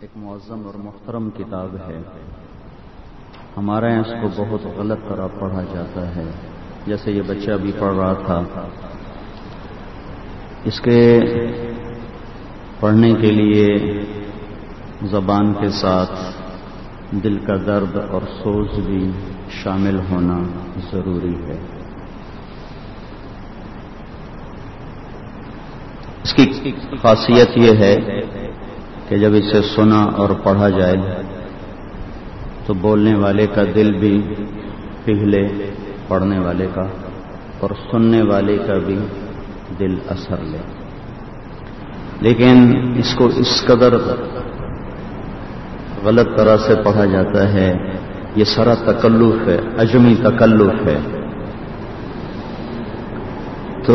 ایک معظم اور محترم کتاب ہے. ہمارے یہاں اس کو بہت غلط طرح پڑھا جاتا ہے. جیسے یہ بچہ بھی پڑھ رہا تھا، اس کے پڑھنے کے لیے زبان کے ساتھ دل کا درد اور سوز بھی شامل ہونا ضروری ہے. اس کی خاصیت یہ ہے کہ جب اسے سنا اور پڑھا جائے تو بولنے والے کا دل بھی پگھلے، پڑھنے والے کا اور سننے والے کا بھی دل اثر لے. لیکن اس کو اس قدر غلط طرح سے پڑھا جاتا ہے، یہ سارا تکلف ہے، عجمی تکلف ہے. تو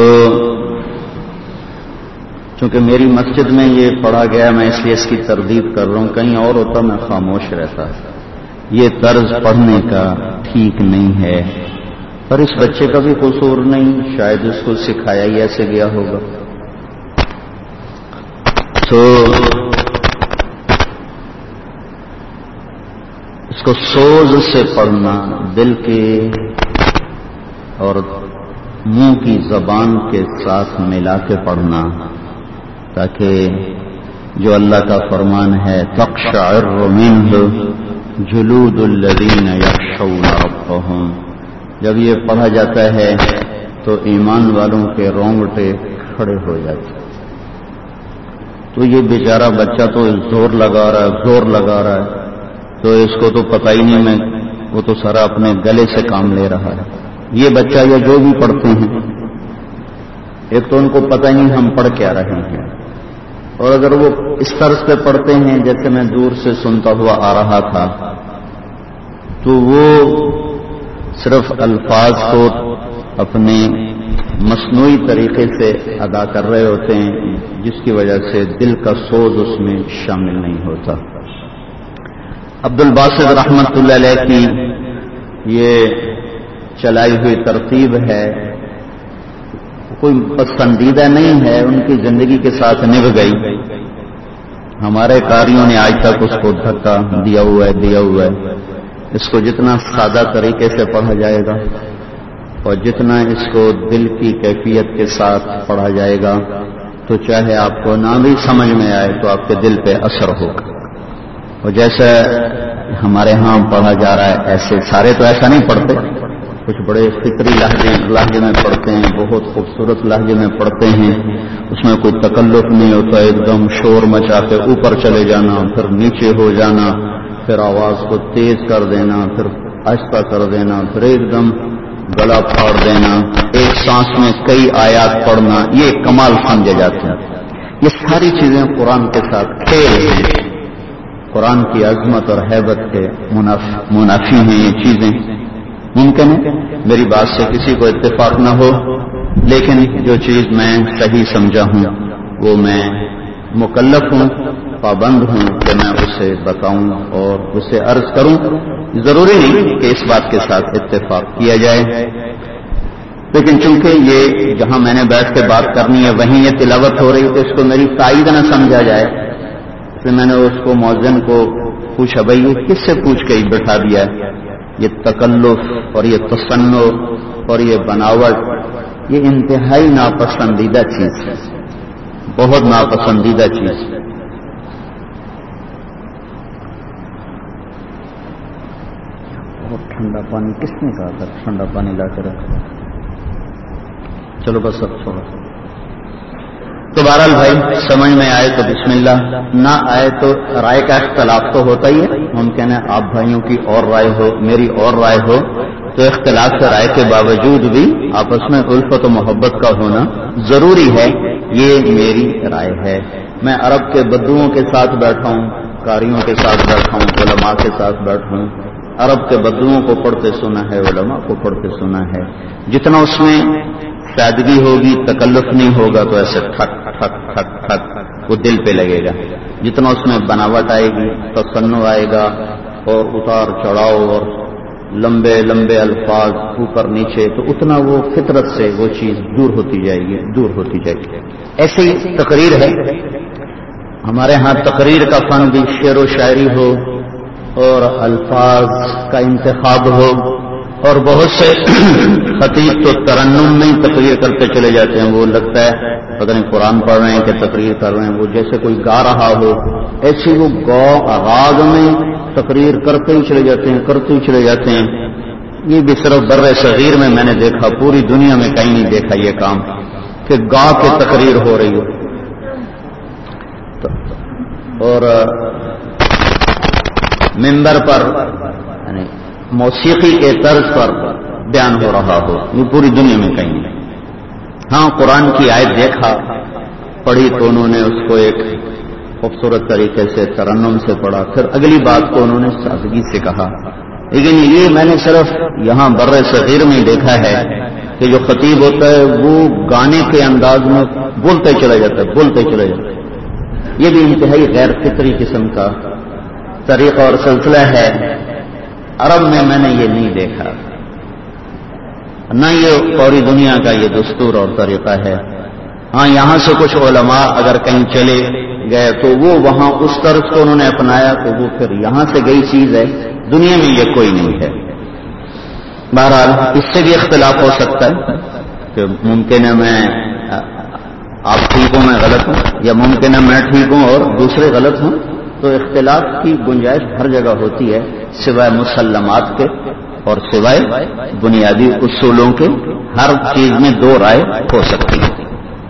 چونکہ میری مسجد میں یہ پڑھا گیا، میں اس لیے اس کی تردید کر رہا ہوں. کہیں اور ہوتا میں خاموش رہتا. یہ طرز پڑھنے کا ٹھیک نہیں ہے، پر اس بچے کا بھی قصور نہیں، شاید اس کو سکھایا ہی ایسے گیا ہوگا. تو اس کو سوز سے پڑھنا، دل کے اور منہ کی زبان کے ساتھ ملا کے پڑھنا، تاکہ جو اللہ کا فرمان ہے تقشعر منہ جلود الذین یخشون ربہم، جب یہ پڑھا جاتا ہے تو ایمان والوں کے رونگٹے کھڑے ہو جاتے. تو یہ بیچارہ بچہ تو زور لگا رہا ہے، تو اس کو تو پتہ ہی نہیں، وہ تو سارا اپنے گلے سے کام لے رہا ہے. یہ بچہ یا جو بھی پڑھتے ہیں، ایک تو ان کو پتہ نہیں ہم پڑھ کیا رہے ہیں، اور اگر وہ اس طرز پہ پڑھتے ہیں جیسے میں دور سے سنتا ہوا آ رہا تھا، تو وہ صرف الفاظ کو اپنے مصنوعی طریقے سے ادا کر رہے ہوتے ہیں، جس کی وجہ سے دل کا سوز اس میں شامل نہیں ہوتا. عبد الباسط رحمت اللہ علیہ کی یہ چلائی ہوئی ترتیب ہے، کوئی پسندیدہ نہیں ہے، ان کی زندگی کے ساتھ نبھ گئی. ہمارے قاریوں نے آج تک اس کو دھکا دیا ہوا ہے. اس کو جتنا سادہ طریقے سے پڑھا جائے گا اور جتنا اس کو دل کی کیفیت کے ساتھ پڑھا جائے گا، تو چاہے آپ کو نہ بھی سمجھ میں آئے تو آپ کے دل پہ اثر ہوگا. اور جیسا ہمارے ہاں پڑھا جا رہا ہے، ایسے سارے تو ایسا نہیں پڑھتے، کچھ بڑے فطری لہجے میں پڑھتے ہیں، بہت خوبصورت لہجے میں پڑھتے ہیں. اس میں کوئی تکلف نہیں ہوتا، ایک دم شور مچا کے اوپر چلے جانا، پھر نیچے ہو جانا، پھر آواز کو تیز کر دینا، پھر آہستہ کر دینا، پھر ایک دم گلا پھاڑ دینا، ایک سانس میں کئی آیات پڑھنا، یہ کمال سمجھے جاتے ہیں. یہ ساری چیزیں قرآن کے ساتھ کھیل ہیں، قرآن کی عظمت اور ہیبت کے منافی ہیں. یہ چیزیں ممکن ہے میری بات سے کسی کو اتفاق نہ ہو، لیکن جو چیز میں صحیح سمجھا ہوں وہ میں مکلف ہوں، پابند ہوں کہ میں اسے بتاؤں اور اسے عرض کروں. ضروری نہیں کہ اس بات کے ساتھ اتفاق کیا جائے، لیکن چونکہ یہ جہاں میں نے بیٹھ کے بات کرنی ہے وہیں یہ تلاوت ہو رہی، تو اس کو میری تائید نہ سمجھا جائے. اس لیے میں نے اس کو مؤذن کو پوچھا، بھائی یہ کس سے پوچھ کے بٹھا دیا ہے؟ یہ تکلف اور یہ تصنع اور یہ بناوٹ، یہ انتہائی ناپسندیدہ چیز ہے، بہت ناپسندیدہ چیز. بہت ٹھنڈا پانی، کس نے کہا تھا ٹھنڈا پانی لا کے رکھا؟ چلو بس اب چھوڑو. تو بہرحال بھائی سمجھ میں آئے تو بسم اللہ، نہ آئے تو رائے کا اختلاف تو ہوتا ہی ہے. ممکن ہے آپ بھائیوں کی اور رائے ہو، میری اور رائے ہو، تو اختلاف سے رائے کے باوجود بھی آپس میں الفت و محبت کا ہونا ضروری ہے. یہ میری رائے ہے. میں عرب کے بدوؤں کے ساتھ بیٹھا ہوں، قاریوں کے ساتھ بیٹھا ہوں، علماء کے ساتھ بیٹھا ہوں. عرب کے بدوؤں کو پڑھتے سنا ہے، علماء کو پڑھتے سنا ہے. جتنا اس میں سادگی ہوگی، تکلف نہیں ہوگا، تو ایسے ٹھک ٹھک ٹھک ٹھک وہ دل پہ لگے گا. جتنا اس میں بناوٹ آئے گی، تصنع آئے گا، اور اتار چڑھاؤ اور لمبے لمبے الفاظ اوپر نیچے، تو اتنا وہ فطرت سے وہ چیز دور ہوتی جائے گی. ایسے ہی تقریر ہے. ہمارے ہاں تقریر کا فن بھی شعر و شاعری ہو اور الفاظ کا انتخاب ہو، اور بہت سے خطیب تو ترنم میں ہی تقریر کرتے چلے جاتے ہیں، وہ لگتا ہے پتہ نہیں قرآن پڑھ رہے ہیں کہ تقریر کر رہے ہیں، وہ جیسے کوئی گا رہا ہو، ایسی وہ آغاز میں تقریر کرتے ہی چلے جاتے ہیں یہ بھی صرف بر صغیر میں نے دیکھا، پوری دنیا میں کہیں نہیں دیکھا یہ کام کہ گا کے تقریر ہو رہی ہو اور ممبر پر یعنی موسیقی کے طرز پر بیان ہو رہا ہو، یہ پوری دنیا میں کہیں نہیں۔ ہاں قرآن کی آیت دیکھا، پڑھی تو انہوں نے اس کو ایک خوبصورت طریقے سے ترنم سے پڑھا، پھر اگلی بات کو انہوں نے سادگی سے کہا، لیکن یہ میں نے صرف یہاں بر صغیر میں دیکھا ہے کہ جو خطیب ہوتا ہے وہ گانے کے انداز میں بولتے چلا جاتا ہے، یہ بھی انتہائی غیر فطری قسم کا طریقہ اور سلسلہ ہے۔ عرب میں نے یہ نہیں دیکھا، نہ یہ پوری دنیا کا یہ دستور اور طریقہ ہے۔ ہاں یہاں سے کچھ علماء اگر کہیں چلے گئے تو وہ وہاں اس طرز کو انہوں نے اپنایا تو وہ پھر یہاں سے گئی چیز ہے، دنیا میں یہ کوئی نہیں ہے۔ بہرحال اس سے بھی اختلاف ہو سکتا ہے کہ ممکن ہے میں آپ ٹھیک ہوں میں غلط ہوں، یا ممکن ہے میں ٹھیک ہوں اور دوسرے غلط ہوں، تو اختلاف کی گنجائش ہر جگہ ہوتی ہے سوائے مسلمات کے اور سوائے بنیادی اصولوں کے، ہر چیز میں دو رائے ہو سکتی ہے۔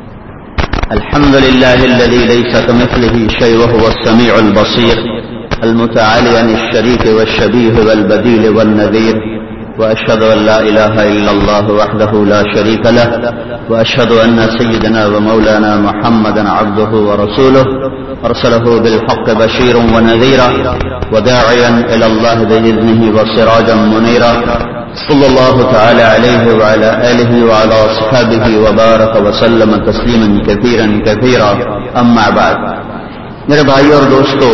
الحمد للہ الذی لیس کمثلہ شیء وہو السمیع البصیر المتعالی عن الشریک والشبیہ والبدیل والنذیر، واشهد ان لا اله الا الله وحده لا شريك له، واشهد ان سيدنا ومولانا محمدا عبده ورسوله ارسله بالحق بشيرا ونذيرا وداعيا الى الله باذنه وسراجا منيرا، صلى الله تعالى عليه وعلى اله وعلى اصحابه وبارك وسلم تسليما كثيرا كثيرا، اما بعد۔ میرے بھائیو اور دوستو،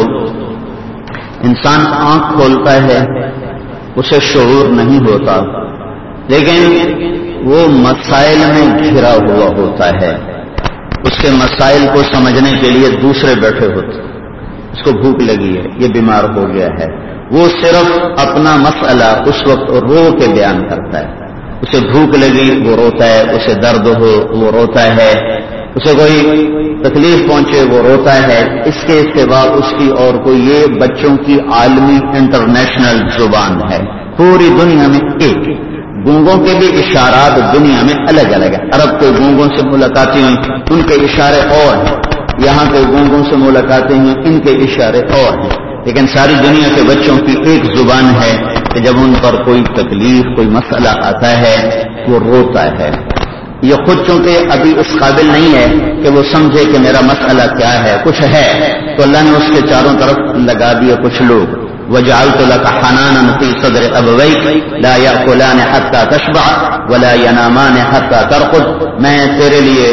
انسان آنکھ کھولتا ہے اسے شعور نہیں ہوتا، لیکن وہ مسائل میں گھرا ہوا ہوتا ہے، اس کے مسائل کو سمجھنے کے لیے دوسرے بیٹھے ہوتے، اس کو بھوک لگی ہے، یہ بیمار ہو گیا ہے، وہ صرف اپنا مسئلہ اس وقت رو کے بیان کرتا ہے، اسے بھوک لگی وہ روتا ہے، اسے درد ہو وہ روتا ہے، اسے کوئی تکلیف پہنچے وہ روتا ہے، اس کے سوا اس کی اور کوئی، یہ بچوں کی عالمی انٹرنیشنل زبان ہے، پوری دنیا میں ایک۔ گونگوں کے بھی اشارات دنیا میں الگ الگ ہیں، عرب کے گونگوں سے ملاقاتیں ہوئی ان کے اشارے اور ہیں، یہاں کے گونگوں سے ملاقاتیں ہوئی ان کے اشارے اور ہیں، لیکن ساری دنیا کے بچوں کی ایک زبان ہے کہ جب ان پر کوئی تکلیف کوئی مسئلہ آتا ہے وہ روتا ہے۔ یہ خود چونکہ ابھی اس قابل نہیں ہے کہ وہ سمجھے کہ میرا مسئلہ کیا ہے، کچھ ہے تو اللہ نے اس کے چاروں طرف لگا دیے کچھ لوگ، وَجَعَلْتُ لَكَ حَنَانًا فِي صَدْرِ أَبَوَيْكَ لَا يَأْكُلَانِ حَتَّى تَشْبَعَ وَلَا يَنَامَانِ حَتَّى تَرْقُدَ، میں تیرے لیے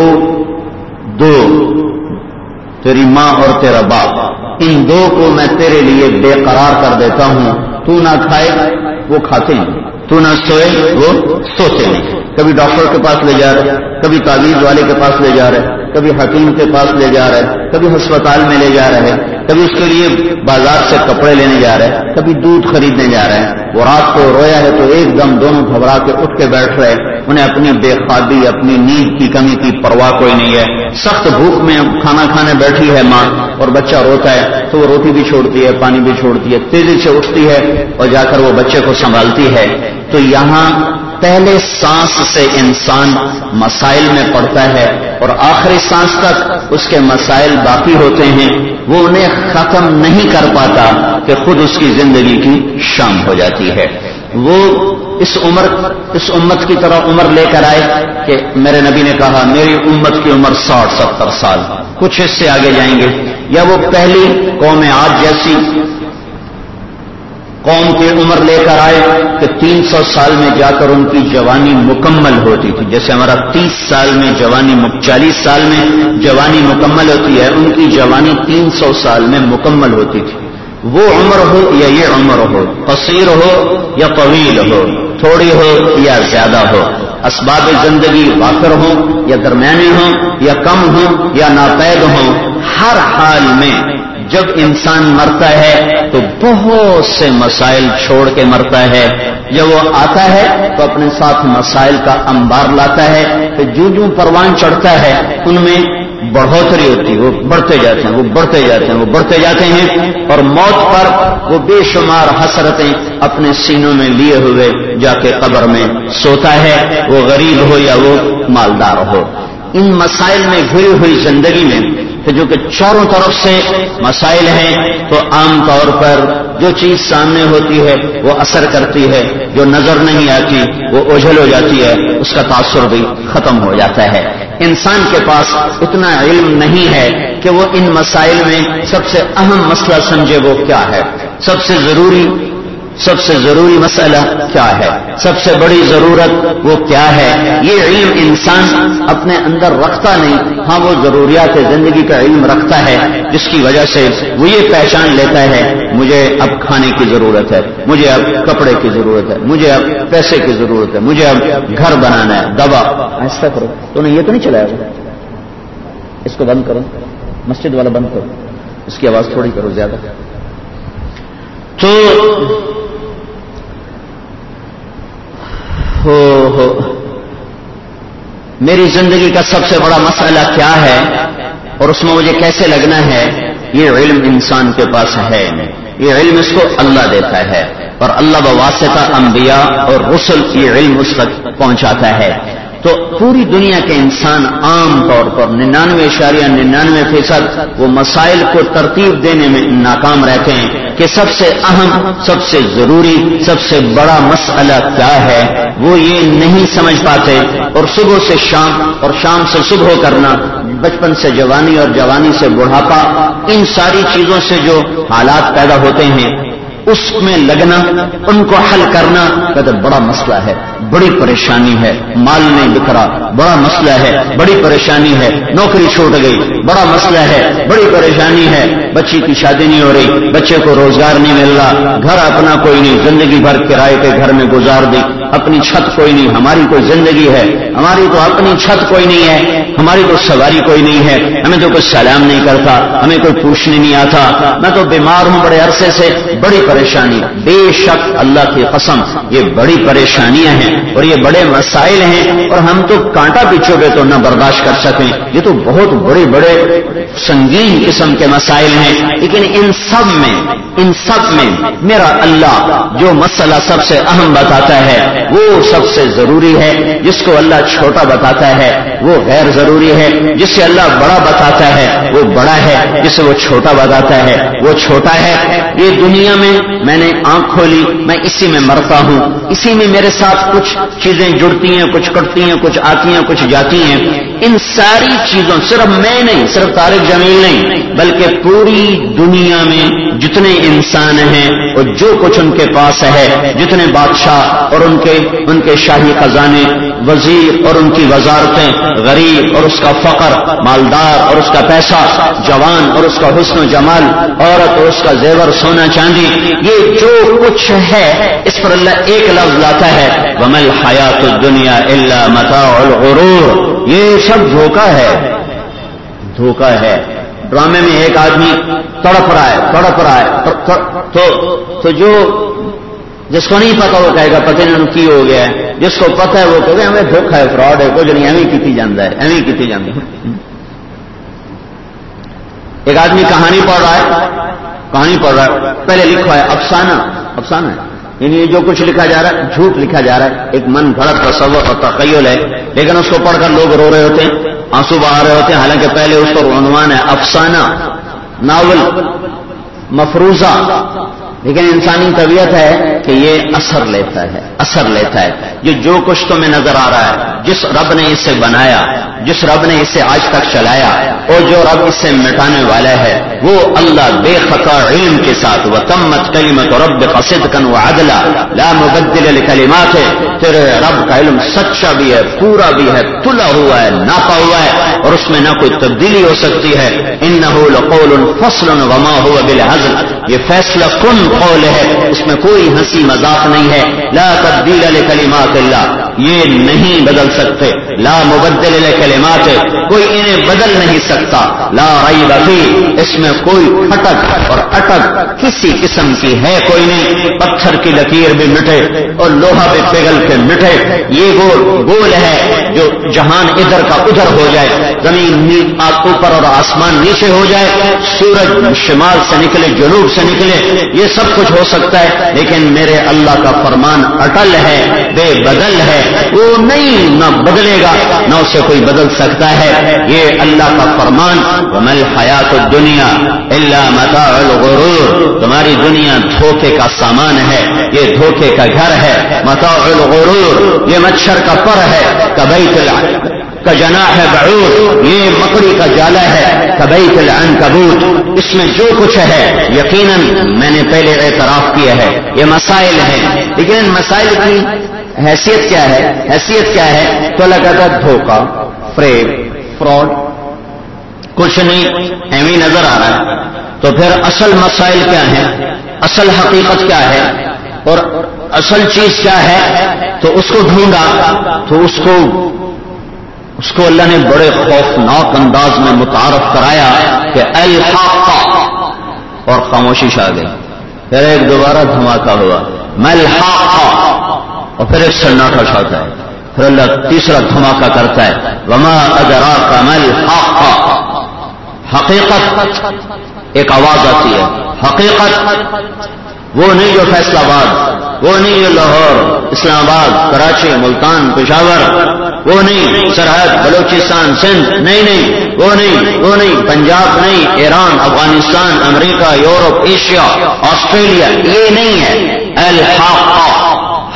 دو تیری ماں اور تیرا باپ، ان دو کو میں تیرے لیے بے قرار کر دیتا ہوں، تو نہ کھائے وہ کھاتے ہیں، تو نہ سوئے وہ سوتے نہیں، کبھی ڈاکٹر کے پاس لے جا رہے، کبھی تعویذ والے کے پاس لے جا رہے، کبھی حکیم کے پاس لے جا رہے، کبھی ہسپتال میں لے جا رہے، کبھی اس کے لیے بازار سے کپڑے لینے جا رہے، کبھی دودھ خریدنے جا رہے ہیں۔ وہ رات کو رویا ہے تو ایک دم دونوں گھبرا کے اٹھ کے بیٹھ رہے، انہیں اپنی بے خوابی اپنی نیند کی کمی کی پرواہ کوئی نہیں ہے، سخت بھوک میں کھانا کھانے بیٹھی ہے ماں اور بچہ روتا ہے تو وہ روٹی بھی چھوڑتی ہے پانی بھی چھوڑتی ہے، تیزی سے اٹھتی ہے اور جا کر وہ بچے کو سنبھالتی ہے۔ تو یہاں پہلے سانس سے انسان مسائل میں پڑتا ہے اور آخری سانس تک اس کے مسائل باقی ہوتے ہیں، وہ انہیں ختم نہیں کر پاتا کہ خود اس کی زندگی کی شام ہو جاتی ہے۔ وہ اس امت کی طرح عمر لے کر آئے کہ میرے نبی نے کہا میری امت کی عمر 60-70 سال، کچھ اس سے آگے جائیں گے، یا وہ پہلی قوم عاد جیسی قوم کی عمر لے کر آئے کہ 300 سال میں جا کر ان کی جوانی مکمل ہوتی تھی، جیسے ہمارا 30 سال میں جوانی 40 سال میں جوانی مکمل ہوتی ہے، ان کی جوانی 300 سال میں مکمل ہوتی تھی۔ وہ عمر ہو یا یہ عمر ہو، قصیر ہو یا طویل ہو، تھوڑی ہو یا زیادہ ہو، اسباب زندگی وافر ہوں یا درمیانی ہوں یا کم ہوں یا ناپید ہوں، ہر حال میں جب انسان مرتا ہے تو بہت سے مسائل چھوڑ کے مرتا ہے. جب وہ آتا ہے تو اپنے ساتھ مسائل کا انبار لاتا ہے، تو جو پروان چڑھتا ہے ان میں بڑھوتری ہوتی ہے، وہ بڑھتے جاتے ہیں، وہ بڑھتے جاتے ہیں، وہ بڑھتے جاتے ہیں، اور موت پر وہ بے شمار حسرتیں اپنے سینوں میں لیے ہوئے جا کے قبر میں سوتا ہے، وہ غریب ہو یا وہ مالدار ہو. ان مسائل میں گھری ہوئی زندگی میں جو کہ چاروں طرف سے مسائل ہیں، تو عام طور پر جو چیز سامنے ہوتی ہے وہ اثر کرتی ہے، جو نظر نہیں آتی وہ اوجھل ہو جاتی ہے، اس کا تاثر بھی ختم ہو جاتا ہے. انسان کے پاس اتنا علم نہیں ہے کہ وہ ان مسائل میں سب سے اہم مسئلہ سمجھے وہ کیا ہے، سب سے ضروری مسئلہ کیا ہے، سب سے بڑی ضرورت وہ کیا ہے. یہ علم انسان اپنے اندر رکھتا نہیں. ہاں، وہ ضروریات زندگی کا علم رکھتا ہے، جس کی وجہ سے وہ یہ پہچان لیتا ہے مجھے اب کھانے کی ضرورت ہے، مجھے اب کپڑے کی ضرورت ہے، مجھے اب پیسے کی ضرورت ہے، مجھے اب گھر بنانا ہے. دوا ایسا کرو تو نے یہ تو نہیں چلایا، اس کو بند کرو، مسجد والا بند کرو، اس کی آواز تھوڑی کرو زیادہ. تو میری زندگی کا سب سے بڑا مسئلہ کیا ہے اور اس میں مجھے کیسے لگنا ہے، یہ علم انسان کے پاس ہے. یہ علم اس کو اللہ دیتا ہے، اور اللہ بواسطہ انبیاء اور رسل یہ علم اس تک پہنچاتا ہے. تو پوری دنیا کے انسان عام طور پر 99.99% وہ مسائل کو ترتیب دینے میں ناکام رہتے ہیں کہ سب سے اہم، سب سے ضروری، سب سے بڑا مسئلہ کیا ہے، وہ یہ نہیں سمجھ پاتے. اور صبح سے شام اور شام سے صبح کرنا، بچپن سے جوانی اور جوانی سے بڑھاپا، ان ساری چیزوں سے جو حالات پیدا ہوتے ہیں اس میں لگنا، ان کو حل کرنا کہتے بڑا مسئلہ ہے، بڑی پریشانی ہے. مال نہیں بکھرا، بڑا مسئلہ ہے، بڑی پریشانی ہے. نوکری چھوٹ گئی، بڑا مسئلہ ہے، بڑی پریشانی ہے. بچی کی شادی نہیں ہو رہی، بچے کو روزگار نہیں مل رہا، گھر اپنا کوئی نہیں، زندگی بھر کرائے کے گھر میں گزار دی، اپنی چھت کوئی نہیں. ہماری کوئی زندگی ہے، ہماری تو اپنی چھت کوئی نہیں ہے، ہماری تو سواری کوئی نہیں ہے، ہمیں تو کوئی سلام نہیں کرتا، ہمیں کوئی پوچھنے نہیں آتا، میں تو بیمار ہوں بڑے عرصے سے. بڑی پریشانی. بے شک اللہ کی قسم یہ بڑی پریشانیاں ہیں اور یہ بڑے مسائل ہیں، اور ہم تو کانٹا پیچھو گے تو نہ برداشت کر سکیں. یہ تو بہت بڑے بڑے سنگین قسم کے مسائل ہیں. لیکن ان سب میں میرا اللہ جو مسئلہ سب سے اہم بتاتا ہے وہ سب سے ضروری ہے. جس کو اللہ چھوٹا بتاتا ہے وہ غیر ضروری ہے. جسے اللہ بڑا بتاتا ہے وہ بڑا ہے، جسے وہ چھوٹا بتاتا ہے وہ چھوٹا ہے. یہ دنیا میں نے آنکھ کھولی، میں اسی میں مرتا ہوں، اسی میں میرے ساتھ کچھ چیزیں جڑتی ہیں، کچھ کٹتی ہیں، کچھ آتی ہیں، کچھ جاتی ہیں. ان ساری چیزوں، صرف میں نہیں، صرف طارق جمیل نہیں، بلکہ پوری دنیا میں جتنے انسان ہیں اور جو کچھ ان کے پاس ہے، جتنے بادشاہ اور ان کے شاہی خزانے، وزیر اور ان کی وزارتیں، غریب اور اس کا فقر، مالدار اور اس کا پیسہ، جوان اور اس کا حسن و جمال، عورت اور اس کا زیور سونا چاندی، یہ جو کچھ ہے اس پر اللہ ایک لفظ لاتا ہے وَمَا الْحَيَاةُ الدُّنْيَا إِلَّا مَتَاعُ الْغُرُورِ. یہ سب دھوکہ ہے. ڈرامے میں ایک آدمی تڑپ رہا ہے تو جو جس کو نہیں پتا وہ کہے گا پتہ نہیں کی ہو گیا ہے، جس کو پتا ہے وہ کہے گا ہمیں دھوکہ ہے، فراڈ ہے، کچھ نہیں، ایویں کیتی جاندہ ہے. ایک آدمی کہانی پڑھ رہا ہے، پہلے لکھا ہے افسانہ ہے، یعنی جو کچھ لکھا جا رہا ہے جھوٹ لکھا جا رہا ہے، ایک من گھڑت تصور اور تخیل ہے. لیکن اس کو پڑھ کر لوگ رو رہے ہوتے ہیں، آنسو بہا رہے ہوتے ہیں، حالانکہ پہلے اس پر عنوان ہے افسانہ، ناول، مفروضہ. لیکن انسانی طبیعت ہے کہ یہ اثر لیتا ہے. جو کچھ تمہیں نظر آ رہا ہے، جس رب نے اسے بنایا، جس رب نے اسے آج تک چلایا، اور جو رب اسے مٹانے والا ہے وہ اللہ بے خطا علم کے ساتھ وَتَمَّتْ كَلِمَةُ رَبِّكَ صِدْقًا وَعَدْلًا لَا مُبَدِّلَ لِكَلِمَاتِهِ. تیرے رب کا علم سچا بھی ہے، پورا بھی ہے، تلا ہوا ہے، ناپا ہوا ہے، اور اس میں نہ کوئی تبدیلی ہو سکتی ہے. إِنَّهُ لَقَوْلٌ فَصْلٌ وَمَا هُوَ بِالْهَزْلِ. یہ فیصلہ کن قول ہے، اس میں کوئی ہنسی مذاق نہیں ہے. لا تبدیل لکلمات اللہ. یہ نہیں بدل سکتے. لا مبدل لکلمات، کوئی انہیں بدل نہیں سکتا. لا ریب فی، اس میں کوئی کھٹک اور اٹک کسی قسم کی ہے کوئی نہیں. پتھر کی لکیر بھی مٹے اور لوہا بھی پگھل کے مٹے. یہ گول ہے جو جہان ادھر کا ادھر ہو جائے، زمین اوپر اور آسمان نیچے ہو جائے، سورج شمال سے نکلے جنوب سے نکلے، یہ سب کچھ ہو سکتا ہے. لیکن میرے اللہ کا فرمان اٹل ہے، بے بدل ہے، وہ نہیں نہ بدلے گا نہ اسے کوئی بدل سکتا ہے. یہ اللہ کا فرمان وَمَا الْحَيَاةُ الدُّنْيَا إِلَّا مَتَاعُ الْغُرُورِ، تمہاری دنیا دھوکے کا سامان ہے، یہ دھوکے کا گھر ہے. متاع الغرور، یہ مچھر کا پر ہے. کبیت کا جناح بعوض، یہ مکڑی کا جالا ہے. کبیت العنکبوت، اس میں جو کچھ ہے یقیناً میں نے پہلے اعتراف کیا ہے یہ مسائل ہیں، لیکن ان مسائل کی حیثیت کیا ہے؟ حیثیت کیا ہے؟ تو اللہ کہتا ہے دھوکہ، فریب، فراڈ، کچھ نہیں ایویں نظر آ رہا ہے. تو پھر اصل مسائل کیا ہیں؟ اصل حقیقت کیا ہے؟ اور اصل چیز کیا ہے؟ تو اس کو ڈھونڈا تو اس کو اللہ نے بڑے خوفناک انداز میں متعارف کرایا کہ الحاقہ، اور خاموشی چھا گئی. پھر ایک دوبارہ دھماکہ ہوا ملحاقہ، اور پھر ایک سناٹا چھاتا ہے. پھر اللہ تیسرا دھماکہ کرتا ہے وما ادراک ملحاقہ. حقیقت ایک آواز آتی ہے. حقیقت وہ نہیں جو فیصل آباد، وہ نہیں جو لاہور، اسلام آباد، کراچی، ملتان، پشاور، وہ نہیں سرحد، بلوچستان، سندھ، نہیں وہ نہیں پنجاب، نہیں ایران، افغانستان، امریکہ، یورپ، ایشیا، آسٹریلیا، یہ نہیں ہے. الحاقہ،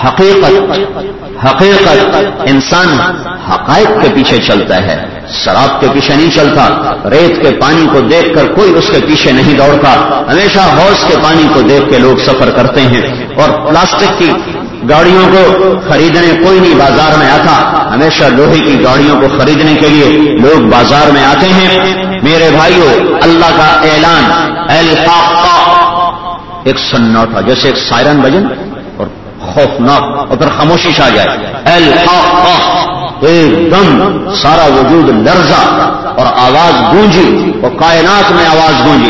حقیقت. انسان حقائق کے پیچھے چلتا ہے، شراب کے پیچھے نہیں چلتا. ریت کے پانی کو دیکھ کر کوئی اس کے پیچھے نہیں دوڑتا. ہمیشہ حوض کے پانی کو دیکھ کے لوگ سفر کرتے ہیں. اور پلاسٹک کی گاڑیوں کو خریدنے کوئی نہیں بازار میں آتا، ہمیشہ لوہے کی گاڑیوں کو خریدنے کے لیے لوگ بازار میں آتے ہیں. میرے بھائیوں، اللہ کا اعلان الحاقہ، ایک سناٹا جیسے ایک سائرن بجن اور خوفناک، اور پھر خاموشی چھا جائے. الحاقہ، ایک دم سارا وجود لرزا اور آواز گونجی اور کائنات میں آواز گونجی.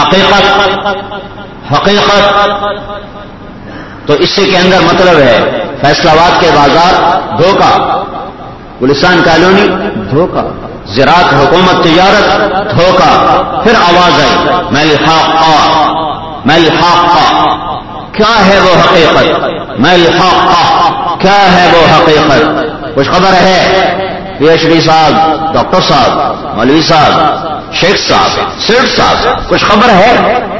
حقیقت. تو اسی کے اندر مطلب ہے فیصل آباد کے بازار دھوکہ، گلستان کالونی دھوکہ، زراعت حکومت تجارت دھوکہ. پھر آواز آئی ملحاقہ. کیا ہے وہ حقیقت؟ ملحاقہ، کیا ہے وہ حقیقت؟ کچھ خبر ہے؟ پی ایچ ڈی صاحب، ڈاکٹر صاحب، مولوی صاحب، شیخ صاحب، سیٹ صاحب، کچھ خبر ہے؟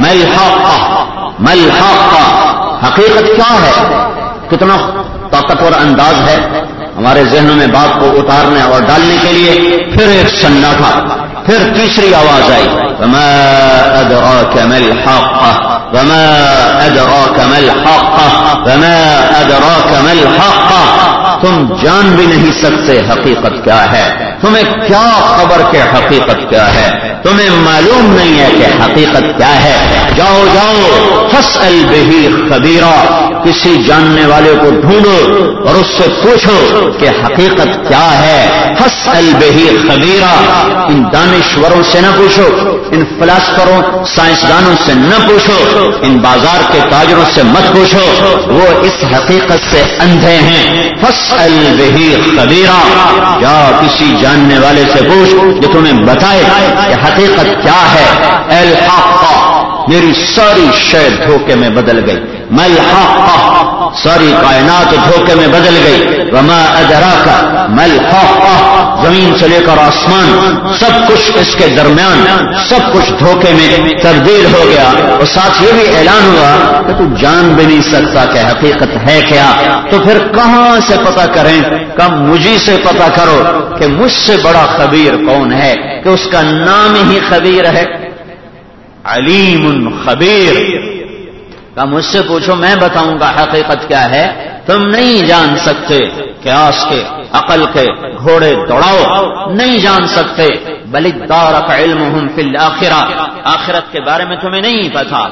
ملحاقہ. حقیقت کیا ہے؟ کتنا طاقتور انداز ہے ہمارے ذہنوں میں بات کو اتارنے اور ڈالنے کے لیے. پھر ایک سناٹا، پھر تیسری آواز آئی وما ادراک ملحاقہ، وما ادراک ملحاقہ، وما ادراک ملحاقہ. تم جان بھی نہیں سکتے حقیقت کیا ہے. تمہیں کیا خبر کہ حقیقت کیا ہے؟ تمہیں معلوم نہیں ہے کہ حقیقت کیا ہے. جاؤ فاسأل بہ خبیرا، کسی جاننے والے کو ڈھونڈو اور اس سے پوچھو کہ حقیقت کیا ہے. فاسأل بہ خبیرا، ان دانشوروں سے نہ پوچھو، ان فلاسفروں سائنسدانوں سے نہ پوچھو، ان بازار کے تاجروں سے مت پوچھو، وہ اس حقیقت سے اندھے ہیں. فاسأل بہ خبیرا، یا کسی جاننے والے سے پوچھ جو تمہیں بتائے کہ حقیقت کیا ہے. الحاقہ، میری ساری شے دھوکے میں بدل گئی. ملحاقہ، ساری کائنات دھوکے میں بدل گئی. وما ادراک ملحاقہ، زمین سے لے کر آسمان سب کچھ اس کے درمیان سب کچھ دھوکے میں تبدیل ہو گیا. اور ساتھ یہ بھی اعلان ہوا کہ تو جان بھی نہیں سکتا کہ حقیقت ہے کیا. تو پھر کہاں سے پتہ کریں؟ کب مجھے سے پتہ کرو کہ مجھ سے بڑا خبیر کون ہے، کہ اس کا نام ہی خبیر ہے، علیم خبیر. کہ مجھ سے پوچھو میں بتاؤں گا حقیقت کیا ہے. تم نہیں جان سکتے، قیاس کے، عقل کے گھوڑے دوڑاؤ، نہیں جان سکتے. بل ادارک علمہم فی الآخرہ، آخرت کے بارے میں تمہیں نہیں پتا.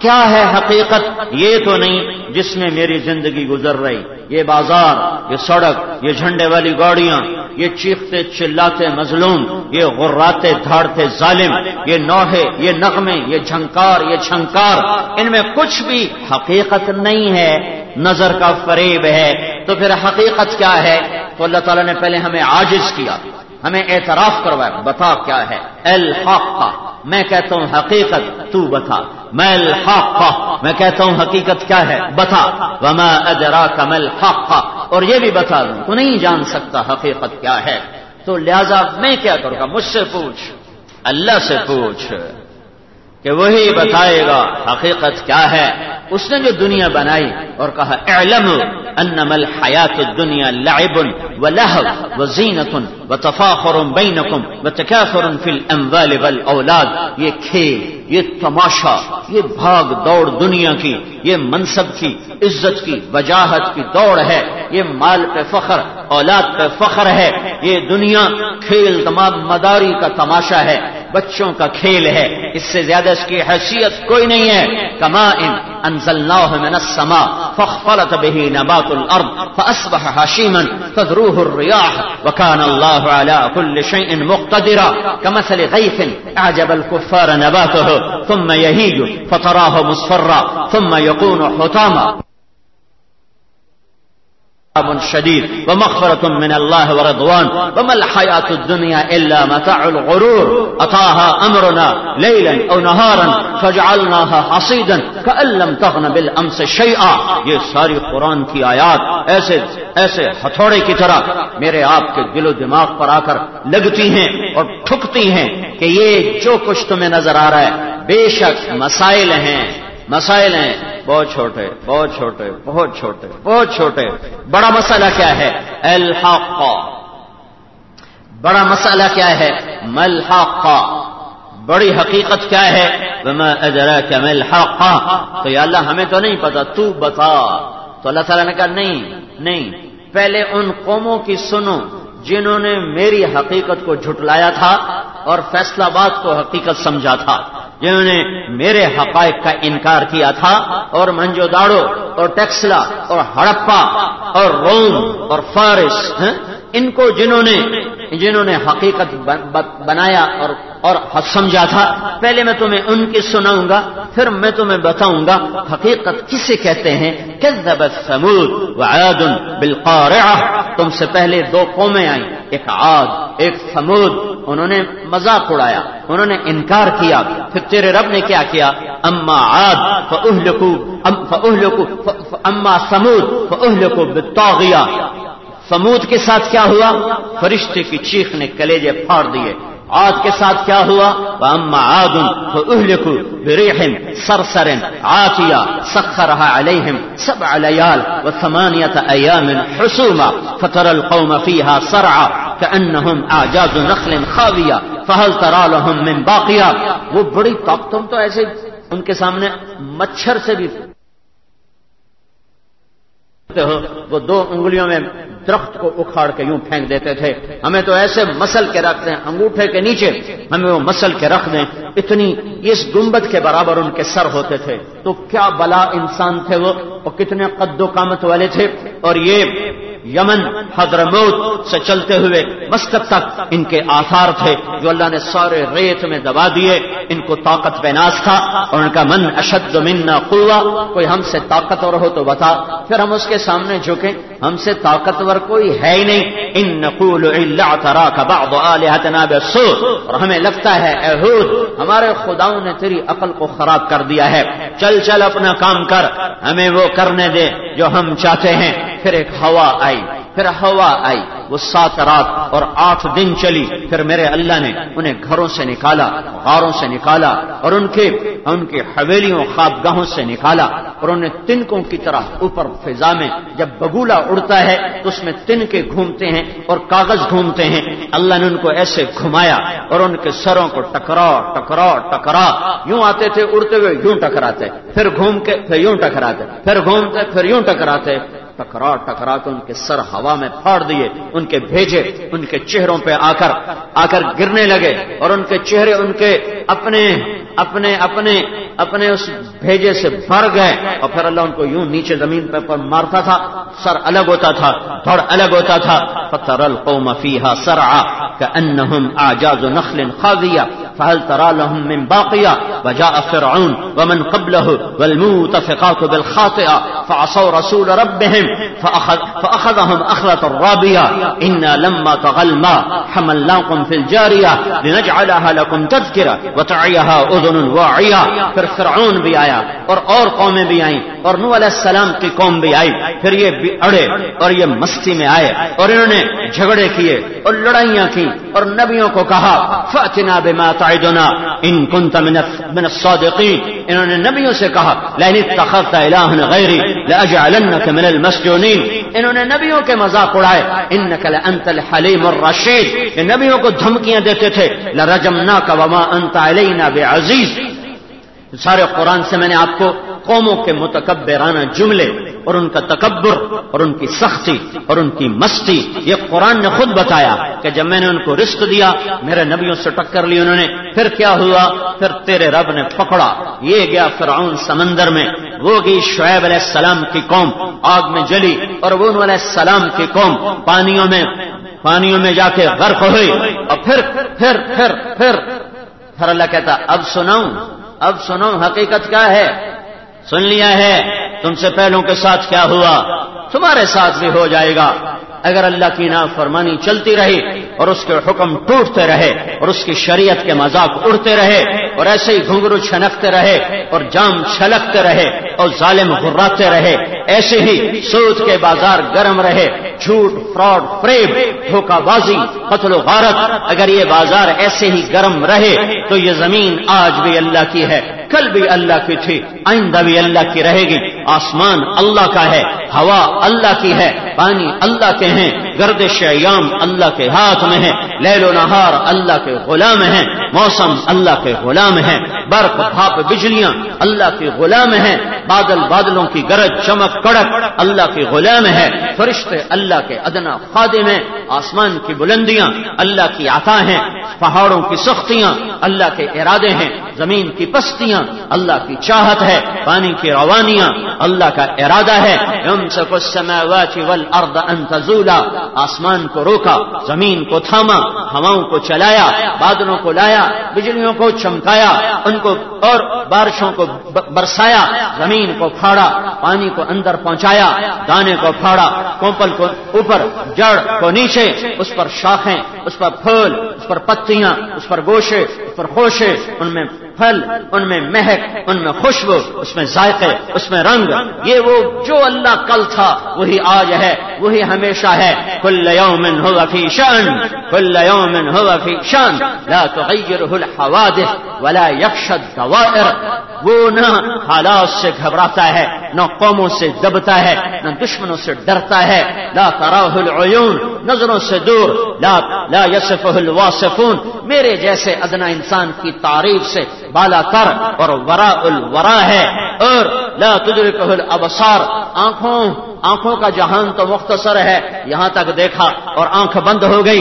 کیا ہے حقیقت؟ یہ تو نہیں جس میں میری زندگی گزر رہی، یہ بازار، یہ سڑک، یہ جھنڈے والی گاڑیاں، یہ چیختے چلاتے مظلوم، یہ غراتے دھاڑتے ظالم، یہ نوحے، یہ نغمے، یہ جھنکار، یہ چھنکار، ان میں کچھ بھی حقیقت نہیں ہے، نظر کا فریب ہے۔ تو پھر حقیقت کیا ہے؟ تو اللہ تعالیٰ نے پہلے ہمیں عاجز کیا، ہمیں اعتراف کروایا، بتا کیا ہے؟ الحق، میں کہتا ہوں حقیقت، تو بتا۔ میں الحق، میں کہتا ہوں حقیقت کیا ہے، بتا۔ وما ادراک ما الحق، اور یہ بھی بتا دوں تو نہیں جان سکتا حقیقت کیا ہے، تو لہذا میں کیا کروں گا؟ مجھ سے پوچھ، اللہ سے پوچھ کہ وہی بتائے گا حقیقت کیا ہے۔ اس نے جو دنیا بنائی اور کہا اعلموا انما الحیات الدنیا لعب ولہو وزینۃ وتفاخر بینکم وتکاثر فی الاموال والاولاد، یہ کھیل، یہ تماشا، یہ بھاگ دوڑ دنیا کی، یہ منصب کی، عزت کی، وجاہت کی دوڑ ہے، یہ مال پہ فخر، اولاد پہ فخر ہے، یہ دنیا کھیل تمام مداری کا تماشا ہے، بچوں کا کھیل ہے، اس سے زیادہ اس کی حیثیت کوئی نہیں ہے۔ کماء انزلناه من السماء فاختلط به نبات الارض فاصبح هشيما تذروه الرياح وكان الله على كل شيء مقتدرا كمثل غيث اعجب الكفار نباته ثم يهيج فتراه مصفرا ثم يكون حطاما شدید ومغفرة من اللہ ورضوان وما الحیاة الدنیا الا متاع الغرور اتاها امرنا لیلا او نهارا فجعلناها حصیدا کأن لم تغن بالامس شیئا۔ یہ ساری قرآن کی آیات ایسے ہتھوڑے کی طرح میرے آپ کے دل و دماغ پر آ کر لگتی ہیں اور ٹھکتی ہیں کہ یہ جو کچھ تمہیں نظر آ رہا ہے بے شک مسائل ہیں، بہت چھوٹے، بہت چھوٹے، بہت چھوٹے، بہت چھوٹے۔ بڑا مسئلہ کیا ہے؟ الحق، بڑا مسئلہ کیا ہے؟ ملحق، بڑی حقیقت کیا ہے؟ وما ادراک ما الحق، تو یا اللہ ہمیں تو نہیں پتا، تو بتا۔ تو اللہ تعالیٰ نے کہا نہیں، پہلے ان قوموں کی سنو جنہوں نے میری حقیقت کو جھٹلایا تھا اور فیصلہ آباد کو حقیقت سمجھا تھا، جنہوں نے میرے حقائق کا انکار کیا تھا، اور منجو داڑو اور ٹیکسلا اور ہڑپا اور روم اور فارس، ان کو جنہوں نے حقیقت بنایا اور سمجھا تھا، پہلے میں تمہیں ان کی سناؤں گا، پھر میں تمہیں بتاؤں گا حقیقت کسے کہتے ہیں۔ کذبت ثمود وعاد بالقارعہ، تم سے پہلے دو قومیں آئیں، ایک عاد ایک ثمود، انہوں نے مذاق اڑایا، انہوں نے انکار کیا، پھر تیرے رب نے کیا کیا؟ اما عاد اما ثمود فاہلکوا بالطاغیہ، ثمود کے ساتھ کیا ہوا؟ فرشتے کی چیخ نے کلیجے پھاڑ دیے۔ عاد کے ساتھ کیا ہوا؟ وَأَمَّا عَادٌ فَأُهْلِكُوا بِرِيحٍ صَرْصَرٍ عَاتِيَةٍ سَخَّرَهَا عَلَيْهِمْ 7 لَيَالٍ و8 أَيَّامٍ حُسُومًا فَتَرَى الْقَوْمَ فِيهَا صَرْعًا كَأَنَّهُمْ أَعْجَازُ نَخْلٍ خَاوِيَةٍ فَهَلْ تَرَى لَهُم مِّن بَاقِيَةٍ۔ وہ بڑی طاقت، تم تو ایسے ان کے سامنے مچھر سے بھی ہو، وہ 2 انگلیوں میں درخت کو اکھاڑ کے یوں پھینک دیتے تھے، ہمیں تو ایسے مسل کے رکھ دیں، انگوٹھے کے نیچے ہمیں وہ مسل کے رکھ دیں، اتنی اس گنبد کے برابر ان کے سر ہوتے تھے۔ تو کیا بلا انسان تھے وہ، اور کتنے قد و قامت والے تھے۔ اور یہ یمن حضرموت سے چلتے ہوئے مسقط تک ان کے آثار تھے جو اللہ نے سارے ریت میں دبا دیے۔ ان کو طاقت پہ ناز تھا، اور ان کا من اشد منا قوہ، کوئی ہم سے طاقتور ہو تو بتا، پھر ہم اس کے سامنے جھکیں، ہم سے طاقتور کوئی ہے ہی نہیں۔ ان نقول الا اعتراك بعض الهتنا بالسوء، اور ہمیں لگتا ہے اے ہود ہمارے خداؤں نے تیری عقل کو خراب کر دیا ہے، چل اپنا کام کر، ہمیں وہ کرنے دے جو ہم چاہتے ہیں۔ پھر ایک ہوا آئی، وہ 7 رات اور 8 دن چلی، پھر میرے اللہ نے انہیں گھروں سے نکالا، غاروں سے نکالا، اور ان کی حویلیوں خوابگاہوں سے نکالا، اور انہیں تنکوں کی طرح اوپر فضا میں جب بگولا اڑتا ہے تو اس میں تنکے گھومتے ہیں اور کاغذ گھومتے ہیں، اللہ نے ان کو ایسے گھمایا اور ان کے سروں کو ٹکرا یوں آتے تھے اڑتے ہوئے، یوں ٹکراتے، پھر گھوم کے پھر یوں ٹکراتے، پھر گھومتے پھر یوں ٹکراتے، ٹکرا ٹکرا کے ان کے سر ہوا میں پھاڑ دیے، ان کے بھیجے ان کے چہروں پہ آ کر گرنے لگے، اور ان کے چہرے ان کے اپنے اس بھیجے سے بھر گئے، اور پھر اللہ ان کو یوں نیچے زمین پر مارتا تھا، سر الگ ہوتا تھا، دھڑ الگ ہوتا تھا. فترى القوم فيها سرعا كأنهم أعجاز نخل خاوية فهل ترى لهم من باقية وجاء فرعون ومن قبله والمؤتفقات بالخاطئة فعصوا رسول ربهم فأخذهم أخذة رابية إنا لما طغى الماء حملناكم في الجارية لنجعلها لكم تذكرة وتعيها أذن واعية. پھر فرعون بھی آیا اور قومیں بھی آئیں، اور نوح علیہ السلام کی قوم بھی آئی. پھر یہ بھی اڑے اور یہ مستی میں آئے اور انہوں نے جھگڑے کیے اور لڑائیاں کی اور نبیوں کو کہا فأتنا بما تعدنا ان كنت من الصادقين. انہوں نے نبیوں سے کہا لئن اتخذت الها غيري لاجعلنك من المسجونين. انہوں نے نبیوں کے مذاق اڑائے انك لانت الحليم الرشيد. یہ نبیوں کو دھمکیاں دیتے تھے لرجمناك وما انت علينا بعزيز. سارے قرآن سے میں نے آپ کو قوموں کے متکبرانہ جملے اور ان کا تکبر اور ان کی سختی اور ان کی مستی یہ قرآن نے خود بتایا کہ جب میں نے ان کو رزق دیا میرے نبیوں سے ٹکر لی انہوں نے، پھر کیا ہوا؟ پھر تیرے رب نے پکڑا. یہ گیا فرعون سمندر میں، وہ گئی شعیب علیہ السلام کی قوم آگ میں جلی، اور وہ نوح علیہ السلام کی قوم پانیوں میں جا کے غرق ہوئی. اور پھر اللہ کہتا اب سنو حقیقت کیا ہے. سن لیا ہے تم سے پہلوں کے ساتھ کیا ہوا، تمہارے ساتھ بھی ہو جائے گا. اگر اللہ کی نافرمانی چلتی رہی اور اس کے حکم ٹوٹتے رہے اور اس کی شریعت کے مذاق اڑتے رہے اور ایسے ہی گھنگرو چھنکتے رہے اور جام چھلکتے رہے اور ظالم غراتے رہے، ایسے ہی سود کے بازار گرم رہے، جھوٹ، فراڈ، فریب، دھوکہ بازی، قتل و غارت، اگر یہ بازار ایسے ہی گرم رہے تو یہ زمین آج بھی اللہ کی ہے، کل بھی اللہ کی تھی، آئندہ بھی اللہ کی رہے گی. آسمان اللہ کا ہے، ہوا اللہ کی ہے، پانی اللہ کے ہیں، گردش ایام اللہ کے ہاتھ میں ہے، لیل و نہار اللہ کے غلام ہیں، موسم اللہ کے غلام ہیں، برق بھاپ بجلیاں اللہ کے غلام ہیں، بادلوں کی گرج چمک کڑک اللہ کے غلام ہے، فرشتے اللہ کے ادنا خادم ہیں، آسمان کی بلندیاں اللہ کی عطا ہیں، پہاڑوں کی سختیاں اللہ کے ارادے ہیں، زمین کی پستیاں اللہ کی چاہت ہے، پانی کی روانیاں اللہ کا ارادہ ہے. یمسک السماوات والارض ان تزولا، آسمان کو روکا، زمین کو تھاما، ہواؤں کو چلایا، بادلوں کو لایا، بجلیوں کو چمکایا، ان کو اور بارشوں کو برسایا، زمین کو پھاڑا، پانی کو اندر پہنچایا، دانے کو پھاڑا، کوپل کو اوپر، جڑ کو نیچے، اس پر شاخیں، اس پر پھول، اس پر پتیاں، اس پر گوشے، اس پر خوشے، ان میں پھل، ان میں مہک، ان میں خوشبو، اس میں ذائقے، اس میں رنگ. یہ وہ جو اللہ کل تھا وہی آج ہے، وہی ہمیشہ ہے. کل یوم هو فی شأن، کل یوم هو فی شأن لا تغیرہ الحوادث ولا یخشى الدوائر. وہ نہ حالات سے گھبراتا ہے، نہ قوموں سے دبتا ہے، نہ دشمنوں سے ڈرتا ہے. لا تراہ العیون، نظروں سے دور. لا یصفہ الواصفون، میرے جیسے ادنا انسان کی تعریف سے بالا تر اور وراء الورا ہے. اور لا تدرکہ الابصار، آنکھوں کا جہان تو مختصر ہے، یہاں تک دیکھا اور آنکھ بند ہو گئی،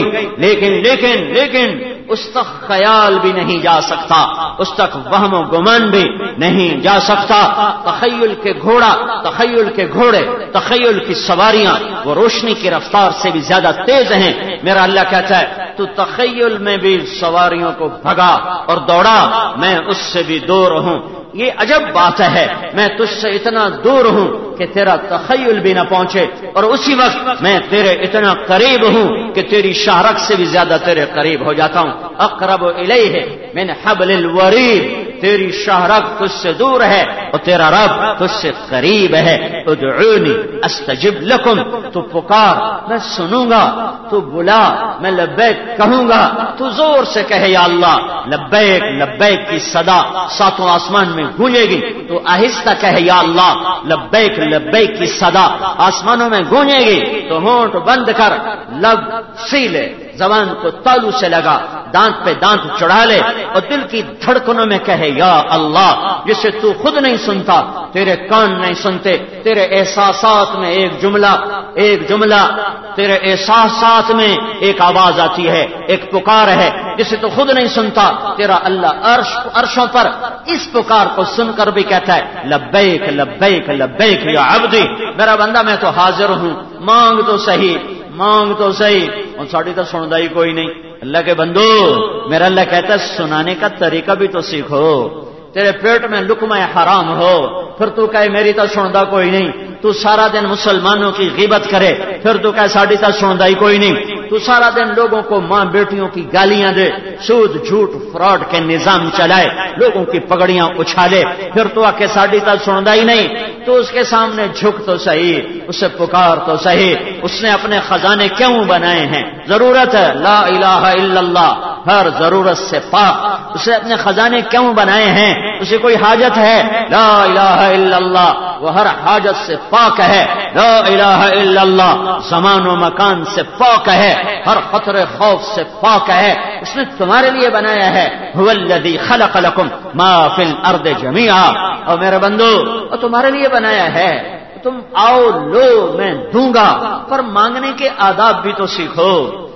لیکن اس تک خیال بھی نہیں جا سکتا، اس تک وہم و گمان بھی نہیں جا سکتا. تخیل کے گھوڑے، تخیل کی سواریاں وہ روشنی کی رفتار سے بھی زیادہ تیز ہیں. میرا اللہ کہتا ہے تو تخیل میں بھی سواریوں کو بھگا اور دوڑا، میں اس سے بھی دور ہوں. یہ عجب بات ہے، میں تجھ سے اتنا دور ہوں کہ تیرا تخیل بھی نہ پہنچے، اور اسی وقت میں تیرے اتنا قریب ہوں کہ تیری شاہرگ سے بھی زیادہ تیرے قریب ہو جاتا ہوں. اقرب الیہ من حبل الورید، تیری شاہرگ تجھ سے دور ہے اور تیرا رب تجھ سے قریب ہے. ادعونی استجب لکم، تو پکار میں سنوں گا، تو بلا میں لبیک کہوں گا. تو زور سے کہے یا اللہ لبیک لبیک کی صدا ساتوں آسمان میں گونجے گی. تو آہستہ کہے یا اللہ لبیک لبیک کی صدا آسمانوں میں گونجے گی. تو ہونٹ بند کر، لب سیلے، زبان کو تالو سے لگا، دانت پہ دانت چڑھا لے اور دل کی دھڑکنوں میں کہے یا اللہ، جسے تو خود نہیں سنتا، تیرے کان نہیں سنتے، تیرے احساسات میں ایک جملہ تیرے احساسات میں ایک آواز آتی ہے، ایک پکار ہے جسے تو خود نہیں سنتا، تیرا اللہ عرشوں پر اس پکار کو سن کر بھی کہتا ہے لبیک لبیک لبیک یا عبدی، میرا بندہ میں تو حاضر ہوں، مانگ تو صحیح اور ساڑی تو سندا ہی کوئی نہیں۔ اللہ کے بندو، میرا اللہ کہتا ہے سنانے کا طریقہ بھی تو سیکھو، تیرے پیٹ میں لقمہ حرام ہو پھر تو کہے میری تو سندا کوئی نہیں، تو سارا دن مسلمانوں کی غیبت کرے پھر تو کہے ساڑی تو سندا ہی کوئی نہیں، تو سارا دن لوگوں کو ماں بیٹیوں کی گالیاں دے، سود جھوٹ فراڈ کے نظام چلائے، لوگوں کی پگڑیاں اچھالے، پھر تو آ کے ساڑی تو سندا ہی نہیں، تو اس کے سامنے جھک تو صحیح، اسے پکار تو صحیح، اس نے اپنے خزانے کیوں بنائے ہیں؟ ضرورت ہے لا الہ الا اللہ، ہر ضرورت سے پاک، اسے اپنے خزانے کیوں بنائے ہیں؟ اسے کوئی حاجت ہے؟ لا الہ الا اللہ، وہ ہر حاجت سے پاک ہے، لا الہ الا اللہ زمان و مکان سے پاک ہے، ہر خطرے خوف سے پاک ہے، اس نے تمہارے لیے بنایا ہے، هو الذی خلق لکم ما فی الارض جميعا، اور میرے بندو وہ تمہارے لیے بنایا ہے، تم آؤ لو میں دوں گا، پر مانگنے کے آداب بھی تو سیکھو۔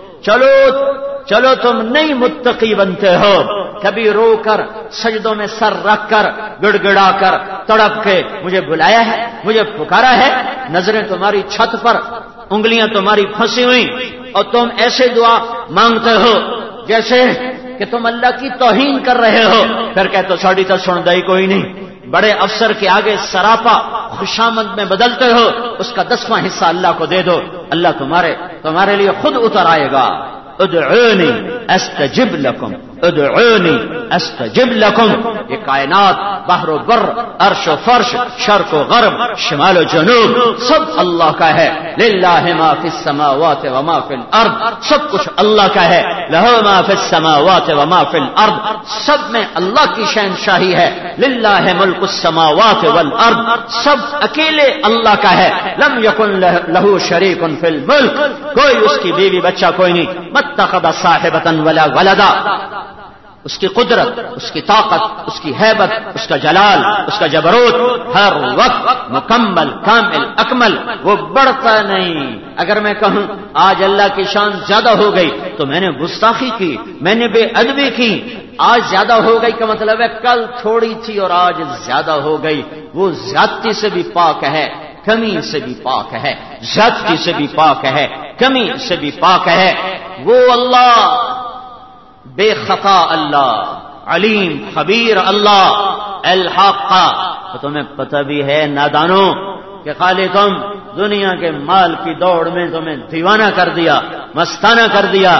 چلو تم نہیں متقی بنتے ہو، کبھی رو کر سجدوں میں سر رکھ کر گڑ گڑا کر تڑپ کے مجھے بلایا ہے، مجھے پکارا ہے، نظریں تمہاری چھت پر، انگلیاں تمہاری پھنسی ہوئی، اور تم ایسے دعا مانگتے ہو جیسے کہ تم اللہ کی توہین کر رہے ہو، پھر کہتے ساڑی تو سندا ہی کوئی نہیں، بڑے افسر کے آگے سراپا خوشامد میں بدلتے ہو، اس کا 10واں حصہ اللہ کو دے دو، اللہ تمہارے لیے خود اتر آئے گا۔ ادعونی استجب لکم، ادعونی استجب لکم، یہ کائنات بحر و بر، عرش و فرش، شرق و غرب، شمال و جنوب، سب اللہ کا ہے، للہ ما فی السماوات وما فی الارض، سب کچھ اللہ کا ہے، لہ ما فی السماوات وما فی الارض، سب میں اللہ کی شہنشاہی ہے، للہ ملک السماوات والارض، سب اکیلے اللہ کا ہے، لم یکن لہ شریک فی الملک، کوئی اس کی بیوی بچہ کوئی نہیں، متخذ صاحبۃ ولا ولدا، اس کی قدرت، اس کی طاقت، اس کی ہیبت، اس کا جلال، اس کا جبروت ہر وقت مکمل کامل اکمل، وہ بڑھتا نہیں۔ اگر میں کہوں آج اللہ کی شان زیادہ ہو گئی تو میں نے گستاخی کی، میں نے بے ادبی کی، آج زیادہ ہو گئی کا مطلب ہے کل تھوڑی تھی اور آج زیادہ ہو گئی، وہ زیادتی سے بھی پاک ہے، کمی سے بھی پاک ہے، زیادتی سے بھی پاک ہے، کمی سے بھی پاک ہے، وہ اللہ بے خطا اللہ، علیم خبیر اللہ، الحق، تو تمہیں پتہ بھی ہے نادانو کہ خالی تم دنیا کے مال کی دوڑ میں تمہیں دیوانہ کر دیا، مستانہ کر دیا۔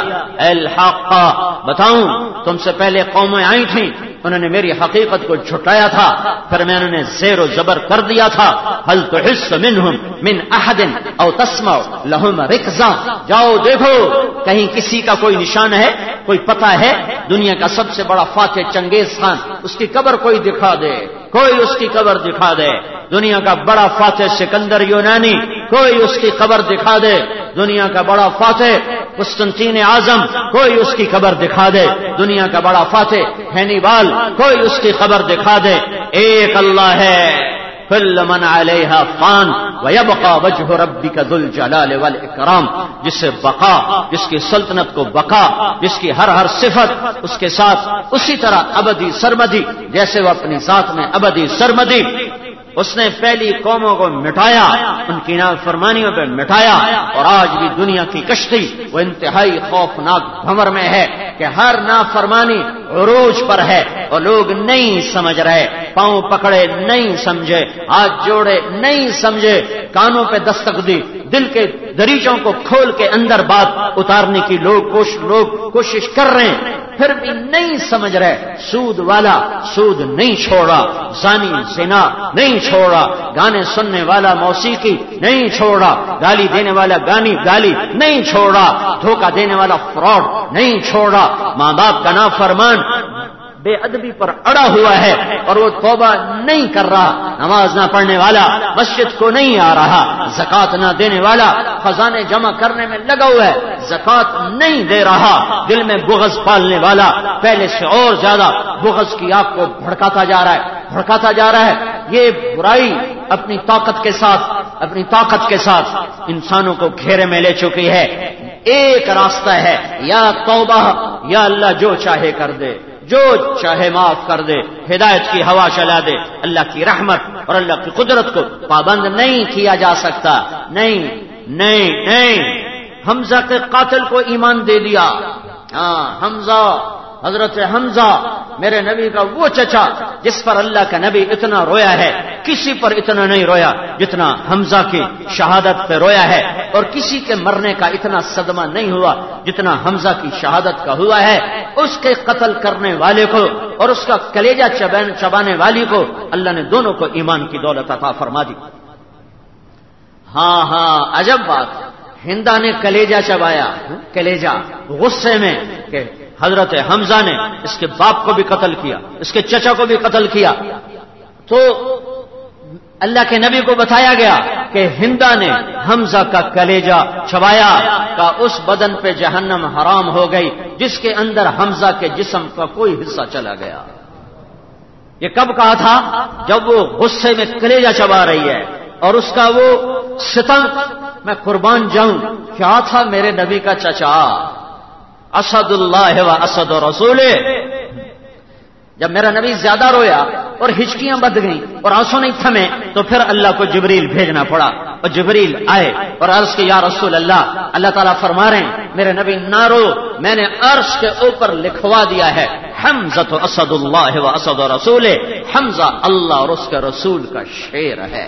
الحق، بتاؤں تم سے پہلے قومیں آئی تھیں، انہوں نے میری حقیقت کو جھٹایا تھا، پھر میں انہوں نے زیر و زبر کر دیا تھا۔ هل تحس منهم من احد او تسمع لهم رکزا، جاؤ دیکھو کہیں کسی کا کوئی نشان ہے، کوئی پتہ ہے؟ دنیا کا سب سے بڑا فاتح چنگیز خان، اس کی قبر کوئی دکھا دے، کوئی اس کی قبر دکھا دے۔ دنیا کا بڑا فاتح سکندر یونانی، کوئی اس کی قبر دکھا دے۔ دنیا کا بڑا فاتح قسطنطین اعظم، کوئی اس کی قبر دکھا دے۔ دنیا کا بڑا فاتح ہینیبال، کوئی اس کی قبر دکھا دے۔ ایک اللہ ہے، کل من علیہا فان ویبقى وجہ ربک ذو الجلال والاکرام، جس سے بقا، جس کی سلطنت کو بقا، جس کی ہر صفت اس کے ساتھ اسی طرح ابدی سرمدی جیسے وہ اپنی ذات میں ابدی سرمدی۔ اس نے پہلی قوموں کو مٹایا، ان کی نافرمانیوں پہ مٹایا، اور آج بھی دنیا کی کشتی وہ انتہائی خوفناک بھنور میں ہے کہ ہر نافرمانی عروج پر ہے، اور لوگ نہیں سمجھ رہے، پاؤں پکڑے نہیں سمجھے، ہاتھ جوڑے نہیں سمجھے، کانوں پہ دستک دی، دل کے دریچوں کو کھول کے اندر بات اتارنے کی لوگ کوشش کر رہے ہیں، پھر بھی نہیں سمجھ رہے۔ سود والا سود نہیں چھوڑا، زانی زنا نہیں چھوڑا، گانے سننے والا موسیقی نہیں چھوڑا، گالی دینے والا گالی نہیں چھوڑا، دھوکہ دینے والا فراڈ نہیں چھوڑا، ماں باپ کا نافرمان بے ادبی پر اڑا ہوا ہے اور وہ توبہ نہیں کر رہا، نماز نہ پڑھنے والا مسجد کو نہیں آ رہا، زکات نہ دینے والا خزانے جمع کرنے میں لگا ہوا ہے، زکات نہیں دے رہا، دل میں بغض پالنے والا پہلے سے اور زیادہ بغض کی آگ کو بھڑکاتا جا رہا ہے، یہ برائی اپنی طاقت کے ساتھ انسانوں کو گھیرے میں لے چکی ہے. ایک راستہ ہے، یا توبہ، یا اللہ جو چاہے کر دے، جو چاہے معاف کر دے، ہدایت کی ہوا چلا دے. اللہ کی رحمت اور اللہ کی قدرت کو پابند نہیں کیا جا سکتا. نہیں نہیں نہیں، حمزہ کے قاتل کو ایمان دے دیا. ہاں، حمزہ، حضرت حمزہ میرے نبی کا وہ چچا جس پر اللہ کا نبی اتنا رویا ہے، کسی پر اتنا نہیں رویا جتنا حمزہ کی شہادت پہ رویا ہے، اور کسی کے مرنے کا اتنا صدمہ نہیں ہوا جتنا حمزہ کی شہادت کا ہوا ہے. اس کے قتل کرنے والے کو اور اس کا کلیجہ چبانے والی کو اللہ نے دونوں کو ایمان کی دولت عطا فرما دی. ہاں ہاں، عجب بات، ہندا نے کلیجہ چبایا، کلیجہ غصے میں کہ حضرت حمزہ نے اس کے باپ کو بھی قتل کیا، اس کے چچا کو بھی قتل کیا. تو اللہ کے نبی کو بتایا گیا کہ ہندا نے حمزہ کا کلیجہ چبایا، کا اس بدن پہ جہنم حرام ہو گئی جس کے اندر حمزہ کے جسم کا کوئی حصہ چلا گیا. یہ کب کہا تھا؟ جب وہ غصے میں کلیجہ چبا رہی ہے، اور اس کا وہ ستم، میں قربان جاؤں، کیا تھا میرے نبی کا چچا، اسد اللہ و اسد رسول. جب میرا نبی زیادہ رویا اور ہچکیاں بندھ گئیں اور آنسو نہیں تھمے تو پھر اللہ کو جبریل بھیجنا پڑا، اور جبریل آئے اور عرض کی یا رسول اللہ، اللہ تعالیٰ فرما رہے ہیں میرے نبی نہ رو، میں نے عرش کے اوپر لکھوا دیا ہے حمزہ اسد اللہ و اسد رسول، حمزہ اللہ اور اس کے رسول کا شیر ہے.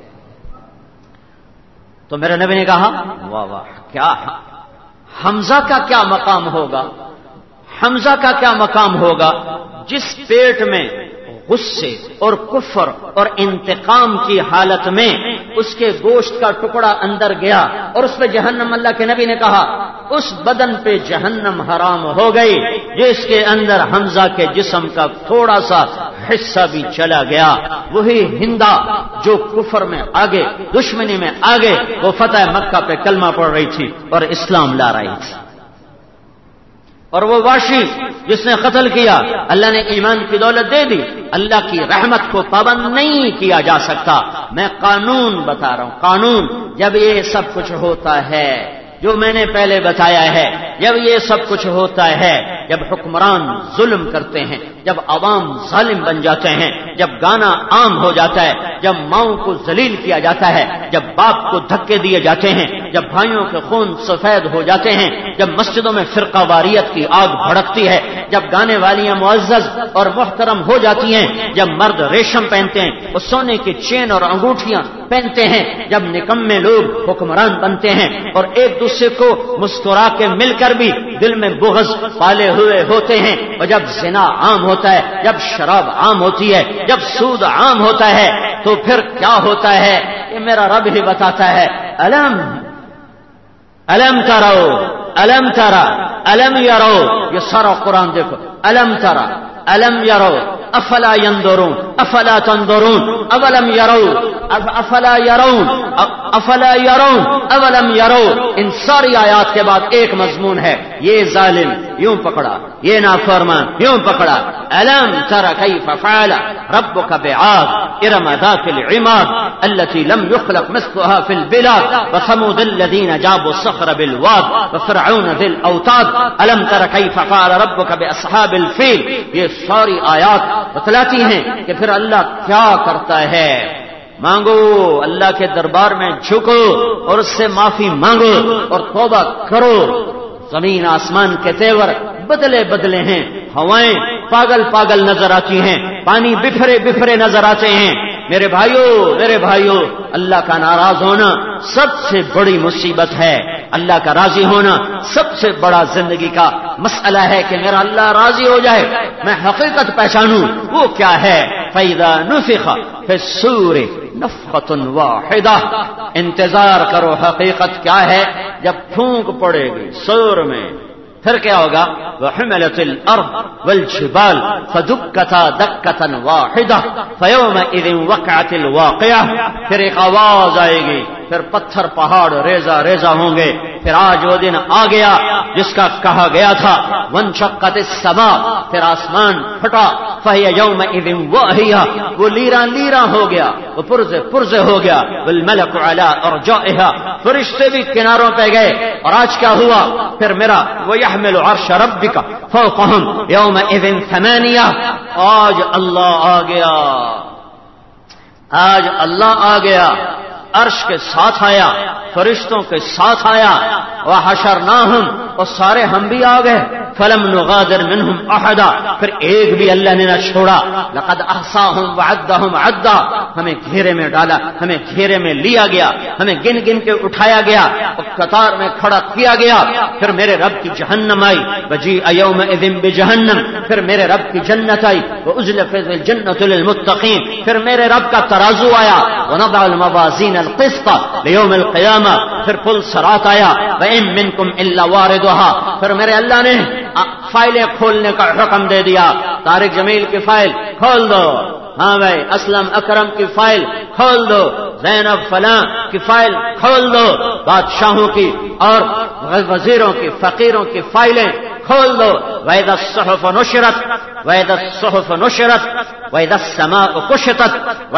تو میرے نبی نے کہا واہ واہ، کیا حمزہ کا کیا مقام ہوگا، حمزہ کا کیا مقام ہوگا جس پیٹ میں غصے اور کفر اور انتقام کی حالت میں اس کے گوشت کا ٹکڑا اندر گیا اور اس پہ جہنم، اللہ کے نبی نے کہا اس بدن پہ جہنم حرام ہو گئی جس کے اندر حمزہ کے جسم کا تھوڑا سا حصہ بھی چلا گیا. وہی ہندا جو کفر میں آگے، دشمنی میں آگے، وہ فتح مکہ پہ کلمہ پڑھ رہی تھی اور اسلام لا رہی تھی. اور وہ واشی جس نے قتل کیا، اللہ نے ایمان کی دولت دے دی. اللہ کی رحمت کو پابند نہیں کیا جا سکتا. میں قانون بتا رہا ہوں، قانون. جب یہ سب کچھ ہوتا ہے جو میں نے پہلے بتایا ہے، جب یہ سب کچھ ہوتا ہے، جب حکمران ظلم کرتے ہیں، جب عوام ظالم بن جاتے ہیں، جب گانا عام ہو جاتا ہے، جب ماؤں کو ذلیل کیا جاتا ہے، جب باپ کو دھکے دیے جاتے ہیں، جب بھائیوں کے خون سفید ہو جاتے ہیں، جب مسجدوں میں فرقہ واریت کی آگ بھڑکتی ہے، جب گانے والیاں معزز اور محترم ہو جاتی ہیں، جب مرد ریشم پہنتے ہیں اور سونے کی چین اور انگوٹھیاں پہنتے ہیں، جب نکمے لوگ حکمران بنتے ہیں اور ایک دوسرے کو مسکرا کے مل کر بھی دل میں بغض پالے ہوئے ہوتے ہیں، اور جب زنا عام ہوتا ہے، جب شراب عام ہوتی ہے، جب سود عام ہوتا ہے، تو پھر کیا ہوتا ہے یہ میرا رب ہی بتاتا ہے. الم ترو، الم ترا، الم یرو، یہ سارا قرآن دیکھو. الم ترا، الم یرو، افلا ينظرون، افلا تنظرون، اولم يروا، افلا يرون، افلا يرون، اولم يروا. ان ساری آیات کے بعد ایک مضمون ہے، یہ ظالم یوں پکڑا، یہ نافرمان یوں پکڑا. الم تر كيف فعل ربك بعاد ارم ذات العماد التي لم يخلق مثلها في البلاد وثمود الذين جابوا الصخر بالواد وفرعون ذي الاوتاد الم تر كيف فعل ربك باصحاب الفيل. یہ ساری آیات بتلاتی ہیں کہ پھر اللہ کیا کرتا ہے. مانگو، اللہ کے دربار میں جھکو اور اس سے معافی مانگو اور توبہ کرو. زمین آسمان کے تیور بدلے بدلے ہیں، ہوائیں پاگل پاگل نظر آتی ہیں، پانی بفرے بفرے نظر آتے ہیں. میرے بھائیوں، اللہ کا ناراض ہونا سب سے بڑی مصیبت ہے. اللہ کا راضی ہونا سب سے بڑا زندگی کا مسئلہ ہے کہ میرا اللہ راضی ہو جائے، میں حقیقت پہچانوں. وہ کیا ہے؟ فَإِذَا نُفِخَ فِي الصُّورِ نَفْخَةٌ وَاحِدَةٌ. انتظار کرو، حقیقت کیا ہے؟ جب پھونک پڑے گی صور میں پھر کیا ہوگا؟ وَحُمِلَتِ الْأَرْضُ وَالْجِبَالُ فَدُكَّتَا دَكَّةً وَاحِدَةً فَيَوْمَئِذٍ وَقَعَتِ الْوَاقِعَةُ. پھر ایک آواز آئے گی پھر پتھر پہاڑ ریزہ ریزہ ہوں گے. پھر آج وہ دن آ گیا جس کا کہا گیا تھا وانشقت السماء، پھر آسمان پھٹا. فہی یومئذ واہیہ، وہ لیراں لیراں ہو گیا، وہ پرزے پرزے ہو گیا. والملک علی ارجائها، فرشتے بھی کناروں پہ گئے. اور آج کیا ہوا؟ پھر میرا ویحمل عرش ربک فوقہم یومئذ ثمانیہ. آج اللہ آ گیا، آج اللہ آ گیا، عرش کے ساتھ آیا، فرشتوں کے ساتھ آیا. وحشرناہم، اور سارے ہم بھی آ گئے. فلم نغادر منہم احدا، پھر ایک بھی اللہ نے نہ چھوڑا. لقد احصاہم وعدہم عدا، ہمیں گھیرے میں ڈالا، ہمیں گھیرے میں لیا گیا، ہمیں گن گن کے اٹھایا گیا اور قطار میں کھڑا کیا گیا. پھر میرے رب کی جہنم آئی. وجیء یومئذ بجہنم، پھر میرے رب کی جنت آئی. وازلفت الجنۃ للمتقین، پھر میرے رب کا ترازو آیا. ونضع الموازین القسط لیوم القیامہ، پھر پل صراط آیا. وإن منکم الا واردها، پھر میرے اللہ نے فائلیں کھولنے کا حکم دے دیا. طارق جمیل کی فائل کھول دو، ہاں بھائی اسلم اکرم کی فائل کھول دو، زینب فلاں کی فائل کھول دو، بادشاہوں کی اور وزیروں کی فقیروں کی فائلیں کھول دو. وَإِذَا الصُّحُفُ نُشِرَتْ وَإِذَا الصُّحُفُ نُشِرَتْ وَإِذَا السَّمَاءُ كُشِطَتْ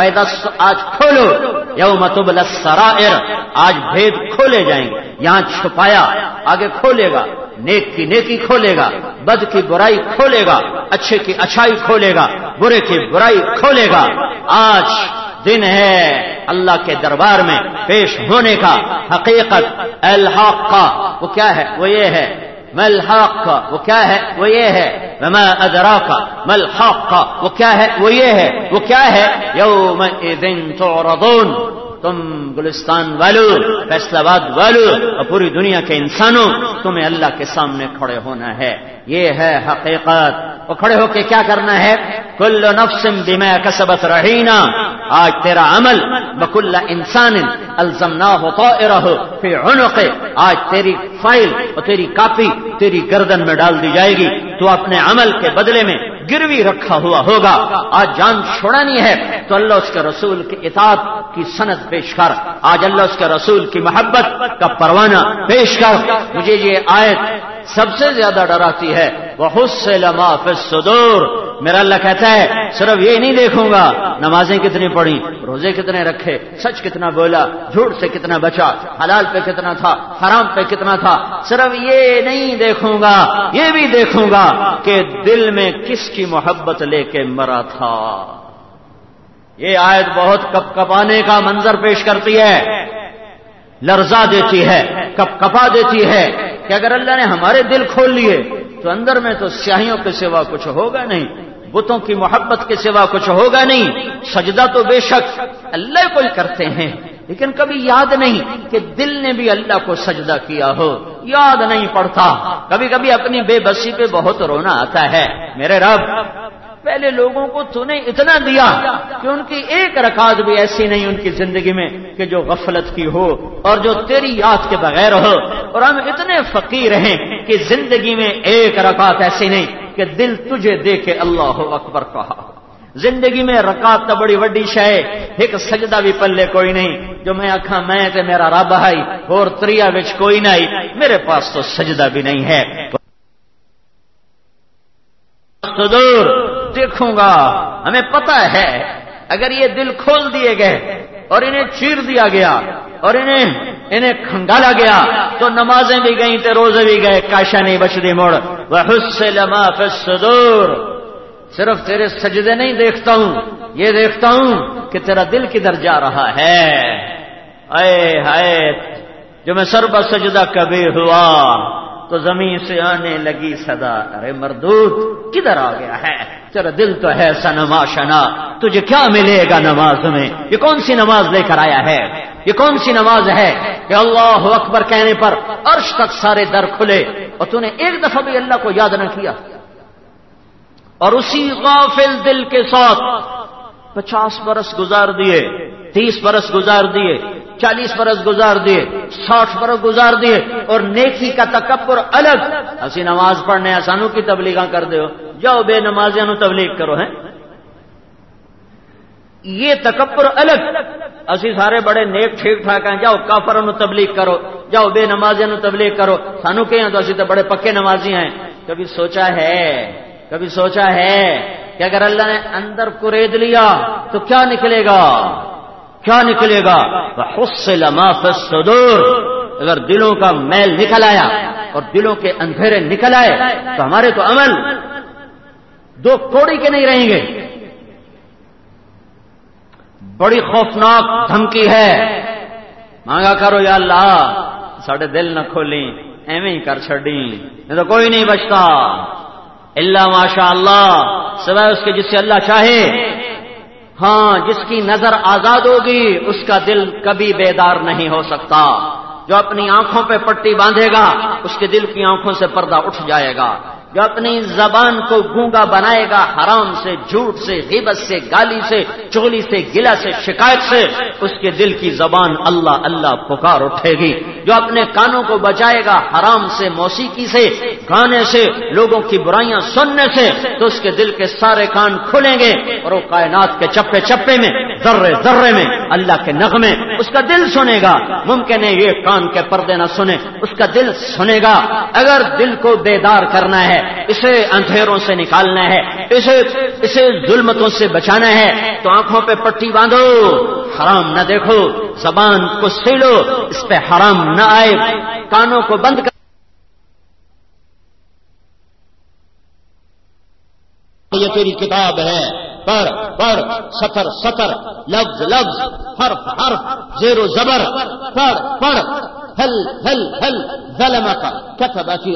آج کھولو یوم تبلی السرائر، آج بھید کھولے جائیں گے. یہاں چھپایا آگے کھولے گا، نیک کی نیکی کھولے گا، بد کی برائی کھولے گا، اچھے کی اچھائی کھولے گا، برے کی برائی کھولے گا. آج دن ہے اللہ کے دربار میں پیش ہونے کا. حقیقت الحق کا وہ کیا ہے؟ وہ یہ ہے. ما الحق کا وہ کیا ہے؟ وہ یہ ہے. وما ادراک ما الحق کا وہ کیا ہے؟ وہ یہ ہے. وہ کیا ہے؟ یومئذ تعرضون، تم گلستان والو، فیصلہ آباد والو اور پوری دنیا کے انسانوں، تمہیں اللہ کے سامنے کھڑے ہونا ہے. یہ ہے حقیقت. اور کھڑے ہو کے کیا کرنا ہے؟ کل نفس بما کسبت رہینا، آج تیرا عمل بکل انسان الزمناہ طائرہ فی عنقہ، آج تیری فائل اور تیری کاپی تیری گردن میں ڈال دی جائے گی. تو اپنے عمل کے بدلے میں گروی رکھا ہوا ہوگا. آج جان چھوڑانی ہے تو اللہ اس کے رسول کی اطاعت کی سند پیش کر، آج اللہ اس کے رسول کی محبت کا پروانہ پیش کر. مجھے یہ آیت سب سے زیادہ ڈراتی ہے. وَحُصِّلَ مَا فِي الصُّدُورِ، میرا اللہ کہتا ہے صرف یہ نہیں دیکھوں گا نمازیں کتنی پڑھی، روزے کتنے رکھے، سچ کتنا بولا، جھوٹ سے کتنا بچا، حلال پہ کتنا تھا، حرام پہ کتنا تھا. صرف یہ نہیں دیکھوں گا، یہ بھی دیکھوں گا کہ دل میں کس کی محبت لے کے مرا تھا. یہ آیت بہت کپ کپانے کا منظر پیش کرتی ہے، لرزا دیتی ہے، کپ کپا دیتی ہے کہ اگر اللہ نے ہمارے دل کھول لیے تو اندر میں تو سیاہیوں کے سوا کچھ ہوگا نہیں، بتوں کی محبت کے سوا کچھ ہوگا نہیں. سجدہ تو بے شک اللہ کو ہی کرتے ہیں، لیکن کبھی یاد نہیں کہ دل نے بھی اللہ کو سجدہ کیا ہو، یاد نہیں پڑتا. کبھی کبھی اپنی بے بسی پہ بہت رونا آتا ہے. میرے رب پہلے لوگوں کو تو نے اتنا دیا کہ ان کی ایک رکعت بھی ایسی نہیں ان کی زندگی میں کہ جو غفلت کی ہو اور جو تیری یاد کے بغیر ہو. اور ہم اتنے فقیر ہیں کہ زندگی میں ایک رکعت ایسی نہیں کہ دل تجھے دے کے اللہ اکبر کہا. زندگی میں رکعت تو بڑی وڈی شے، ایک سجدہ بھی پلے کوئی نہیں جو میں آکھاں میں تے میرا رب ہے اور تریا وچ کوئی نہیں. میرے پاس تو سجدہ بھی نہیں ہے. صدور دیکھوں گا، ہمیں پتہ ہے اگر یہ دل کھول دیے گئے اور انہیں چیر دیا گیا اور انہیں کھنگالا گیا تو نمازیں بھی گئیں تے روزے بھی گئے، کاشا نہیں بچدی مڑ. وحصل ما فی الصدور، صرف تیرے سجدے نہیں دیکھتا ہوں، یہ دیکھتا ہوں کہ تیرا دل کدھر جا رہا ہے. اے ہائے جو میں سر بہ سجدہ کبھی ہوا تو زمین سے آنے لگی صدا، ارے مردود کدھر آ گیا ہے؟ تیرا دل تو ہے سنما شنا، تجھے کیا ملے گا نماز میں؟ یہ کون سی نماز لے کر آیا ہے؟ یہ کون سی نماز ہے کہ اللہ اکبر کہنے پر عرش تک سارے در کھلے اور تو نے ایک دفعہ بھی اللہ کو یاد نہ کیا؟ اور اسی غافل دل کے ساتھ 50 برس گزار دیے، 30 برس گزار دیے، 40 برس گزار دیے، 60 برس گزار دیے اور نیکی کا تکبر الگ. اسی نماز پڑھنے آسانوں کی تبلیغاں کر دے ہو، جاؤ بے نمازیاں نو تبلیغ کرو. ہیں یہ تکبر الگ اسی سارے بڑے نیک ٹھیک ٹھاک ہیں، جاؤ کافروں نو تبلیغ کرو، جاؤ بے نمازیاں نو تبلیغ کرو، سانو کہ تو اسی تو بڑے پکے نمازی ہیں۔ کبھی سوچا ہے کہ اگر اللہ نے اندر کورید لیا تو کیا نکلے گا؟ وحصل ما فی الصدور، اگر دلوں کا میل نکل آیا اور دلوں کے اندھیرے نکل آئے تو ہمارے تو عمل دو کوڑی کے نہیں رہیں گے۔ بڑی خوفناک دھمکی ہے، مانگا کرو یا اللہ ساڑھے دل نہ کھولیں، ایویں ہی کر چھڑیں، نہیں تو کوئی نہیں بچتا الا ماشاء اللہ، سوائے اس کے جس سے اللہ چاہے۔ ہاں، جس کی نظر آزاد ہوگی اس کا دل کبھی بیدار نہیں ہو سکتا۔ جو اپنی آنکھوں پہ پٹی باندھے گا اس کے دل کی آنکھوں سے پردہ اٹھ جائے گا۔ جو اپنی زبان کو گونگا بنائے گا حرام سے، جھوٹ سے، غیبت سے، گالی سے، چغلی سے، گلہ سے، شکایت سے، اس کے دل کی زبان اللہ اللہ پکار اٹھے گی۔ جو اپنے کانوں کو بچائے گا حرام سے، موسیقی سے، گانے سے، لوگوں کی برائیاں سننے سے، تو اس کے دل کے سارے کان کھلیں گے اور وہ کائنات کے چپے چپے میں، ذرے ذرے میں اللہ کے نغمے اس کا دل سنے گا۔ ممکن ہے یہ کان کے پردے نہ سنے، اس کا دل سنے گا۔ اگر دل کو بیدار کرنا ہے، اسے اندھیروں سے نکالنا ہے، اسے ظلمتوں سے بچانا ہے، تو آنکھوں پہ پٹی باندھو، حرام نہ دیکھو، زبان کو سیلو، اس پہ حرام نہ آئے، کانوں کو بند کر۔ یہ تیری کتاب ہے، پڑھ سطر سطر، لفظ لفظ، حرف حرف، زیر و زبر، پڑھ ہل ظلمک کتبتی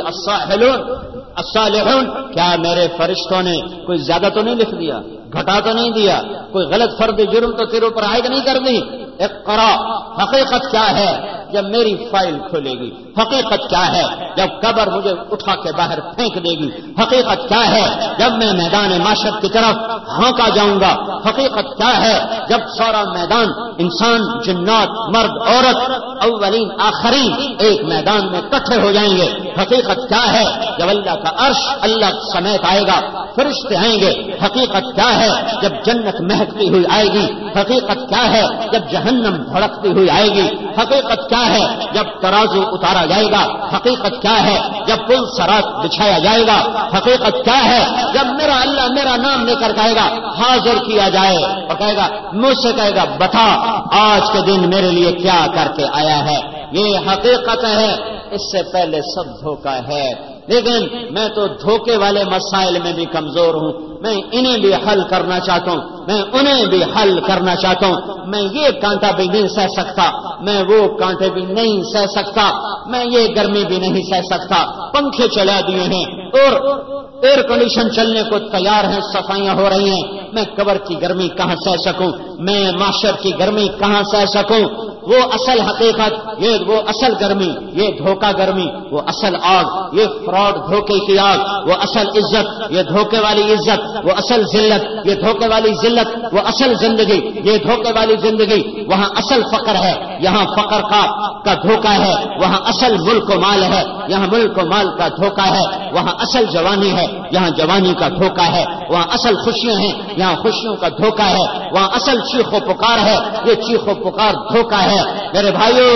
الصالحون، کیا میرے فرشتوں نے کوئی زیادہ تو نہیں لکھ دیا، گھٹا تو نہیں دیا، کوئی غلط فرد جرم تو تیرے اوپر عائد نہیں کر دی؟ اقرا، حقیقت کیا ہے جب میری فائل کھلے گی؟ حقیقت کیا ہے جب قبر مجھے اٹھا کے باہر پھینک دے گی؟ حقیقت کیا ہے جب میں میدان معاشر کی طرف ہانکا جاؤں گا؟ حقیقت کیا ہے جب سارا میدان انسان، جنات، مرد، عورت، اولین آخرین ایک میدان میں اکٹھے ہو جائیں گے؟ حقیقت کیا ہے جب اللہ کا عرش اللہ سمیت آئے گا، فرشتے آئیں گے؟ حقیقت کیا ہے جب جنت مہکتی ہوئی آئے گی؟ حقیقت کیا ہے جب جہنم بھڑکتی ہوئی آئے گی؟ حقیقت کیا ہے جب ترازو اتارا جائے گا؟ حقیقت کیا ہے جب پل صراط بچھایا جائے گا؟ حقیقت کیا ہے جب میرا اللہ میرا نام لے کر کہے گا حاضر کیا جائے اور کہے گا، مجھ سے کہے گا بتا آج کے دن میرے لیے کیا کر کے آیا ہے؟ یہ حقیقت ہے، اس سے پہلے سب دھوکہ ہے۔ لیکن میں تو دھوکے والے مسائل میں بھی کمزور ہوں، میں انہیں بھی حل کرنا چاہتا ہوں، میں انہیں بھی حل کرنا چاہتا ہوں۔ میں یہ کانٹا بھی نہیں سہ سکتا، میں وہ کانٹے بھی نہیں سہ سکتا، میں یہ گرمی بھی نہیں سہ سکتا۔ پنکھے چلا دیے ہیں اور ایئر کنڈیشن چلنے کو تیار ہیں، صفائیاں ہو رہی ہیں، میں قبر کی گرمی کہاں سہ سکوں، میں معاشر کی گرمی کہاں سہ سکوں؟ وہ اصل حقیقت، یہ وہ اصل گرمی، یہ دھوکہ گرمی، وہ اصل آگ، یہ فراڈ دھوکے کی آگ، وہ اصل عزت، یہ دھوکے والی عزت، وہ اصل ذلت، یہ دھوکے والی ذلت، وہ اصل زندگی، یہ دھوکے والی زندگی۔ وہاں اصل فقر ہے، یہاں فقر کا دھوکہ ہے، وہاں اصل ملک و مال ہے، یہاں ملک و مال کا دھوکہ ہے، وہاں اصل جوانی ہے، یہاں جوانی کا دھوکہ ہے، وہاں اصل خوشیاں ہیں، یہاں خوشیوں کا دھوکہ ہے، وہاں اصل چیخ و پکار ہے، یہ چیخ و پکار دھوکہ ہے۔ میرے بھائیوں،